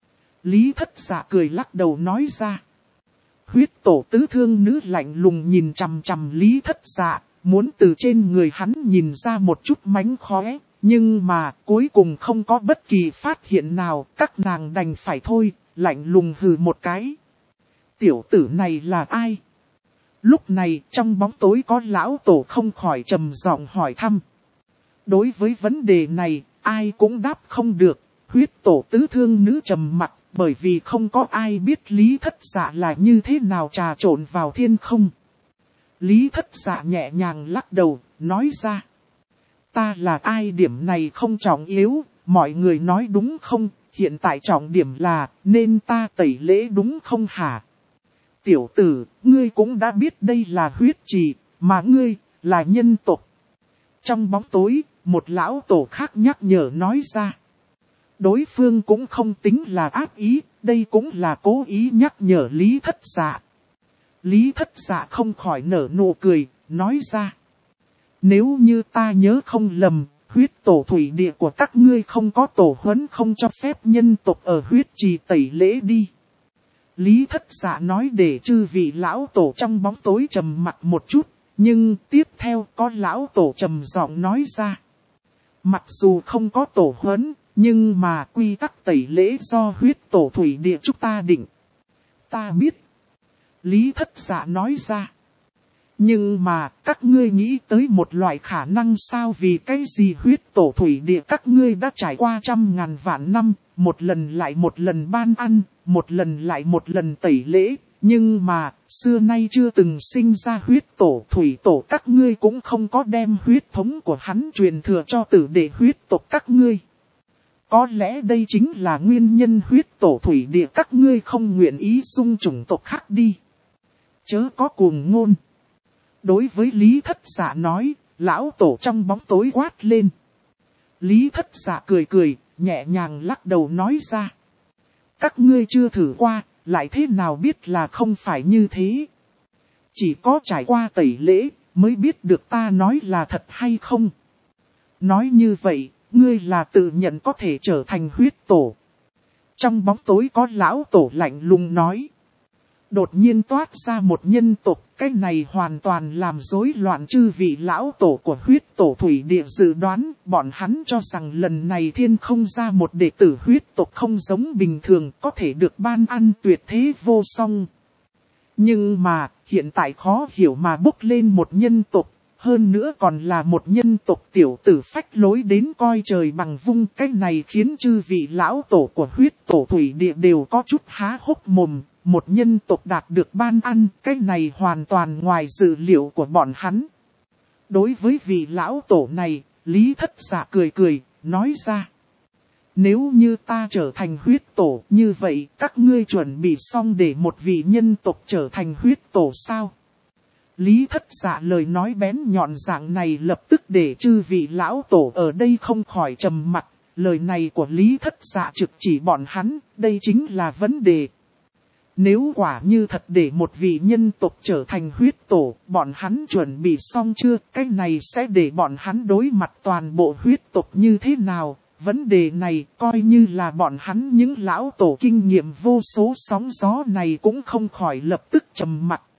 Lý Thất Dạ cười lắc đầu nói ra. Huyết tổ tứ thương nữ lạnh lùng nhìn chằm chằm Lý Thất Dạ, muốn từ trên người hắn nhìn ra một chút mánh khóe, nhưng mà cuối cùng không có bất kỳ phát hiện nào, các nàng đành phải thôi, lạnh lùng hừ một cái. Tiểu tử này là ai? Lúc này trong bóng tối có lão tổ không khỏi trầm giọng hỏi thăm. Đối với vấn đề này, ai cũng đáp không được, huyết tổ tứ thương nữ trầm mặc. Bởi vì không có ai biết Lý Thất Dạ là như thế nào trà trộn vào thiên không. Lý Thất Dạ nhẹ nhàng lắc đầu, nói ra. Ta là ai điểm này không trọng yếu, mọi người nói đúng không, hiện tại trọng điểm là, nên ta tẩy lễ đúng không hả? Tiểu tử, ngươi cũng đã biết đây là huyết trì, mà ngươi, là nhân tộc. Trong bóng tối, một lão tổ khác nhắc nhở nói ra. Đối phương cũng không tính là ác ý, đây cũng là cố ý nhắc nhở Lý Thất Dạ. Lý Thất Dạ không khỏi nở nụ cười, nói ra. Nếu như ta nhớ không lầm, huyết tổ thủy địa của các ngươi không có tổ huấn không cho phép nhân tộc ở huyết trì tẩy lễ đi. Lý Thất Dạ nói để chư vị lão tổ trong bóng tối trầm mặc một chút, nhưng tiếp theo có lão tổ trầm giọng nói ra. Mặc dù không có tổ huấn, nhưng mà quy tắc tẩy lễ do huyết tổ thủy địa chúng ta định. Ta biết. Lý Thất Dạ nói ra. Nhưng mà các ngươi nghĩ tới một loại khả năng sao, vì cái gì huyết tổ thủy địa các ngươi đã trải qua 100.000 vạn năm, một lần lại một lần ban ăn, một lần lại một lần tẩy lễ, nhưng mà xưa nay chưa từng sinh ra huyết tổ thủy tổ, các ngươi cũng không có đem huyết thống của hắn truyền thừa cho tử đệ huyết tộc các ngươi. Có lẽ đây chính là nguyên nhân huyết tổ thủy địa các ngươi không nguyện ý xung chủng tộc khác đi. Chớ có cuồng ngôn. Đối với Lý Thất Dạ nói, lão tổ trong bóng tối quát lên. Lý Thất Dạ cười cười, nhẹ nhàng lắc đầu nói ra. Các ngươi chưa thử qua, lại thế nào biết là không phải như thế. Chỉ có trải qua tẩy lễ, mới biết được ta nói là thật hay không. Nói như vậy, ngươi là tự nhận có thể trở thành huyết tổ. Trong bóng tối có lão tổ lạnh lùng nói. Đột nhiên toát ra một nhân tộc, cái này hoàn toàn làm rối loạn chư vị lão tổ của huyết tổ thủy địa dự đoán, bọn hắn cho rằng lần này thiên không ra một đệ tử huyết tộc không giống bình thường, có thể được ban ăn tuyệt thế vô song. Nhưng mà, hiện tại khó hiểu mà bốc lên một nhân tộc, hơn nữa còn là một nhân tộc tiểu tử phách lối đến coi trời bằng vung, cái này khiến chư vị lão tổ của huyết tổ thủy địa đều có chút há hốc mồm. Một nhân tộc đạt được ban ăn, cái này hoàn toàn ngoài dự liệu của bọn hắn. Đối với vị lão tổ này, Lý Thất Dạ cười cười, nói ra. Nếu như ta trở thành huyết tổ, như vậy các ngươi chuẩn bị xong để một vị nhân tộc trở thành huyết tổ sao? Lý Thất Dạ lời nói bén nhọn dạng này lập tức để chư vị lão tổ ở đây không khỏi trầm mặc. Lời này của Lý Thất Dạ trực chỉ bọn hắn, đây chính là vấn đề. Nếu quả như thật để một vị nhân tộc trở thành huyết tổ, bọn hắn chuẩn bị xong chưa? Cái này sẽ để bọn hắn đối mặt toàn bộ huyết tộc như thế nào? Vấn đề này coi như là bọn hắn những lão tổ kinh nghiệm vô số sóng gió này cũng không khỏi lập tức trầm mặc.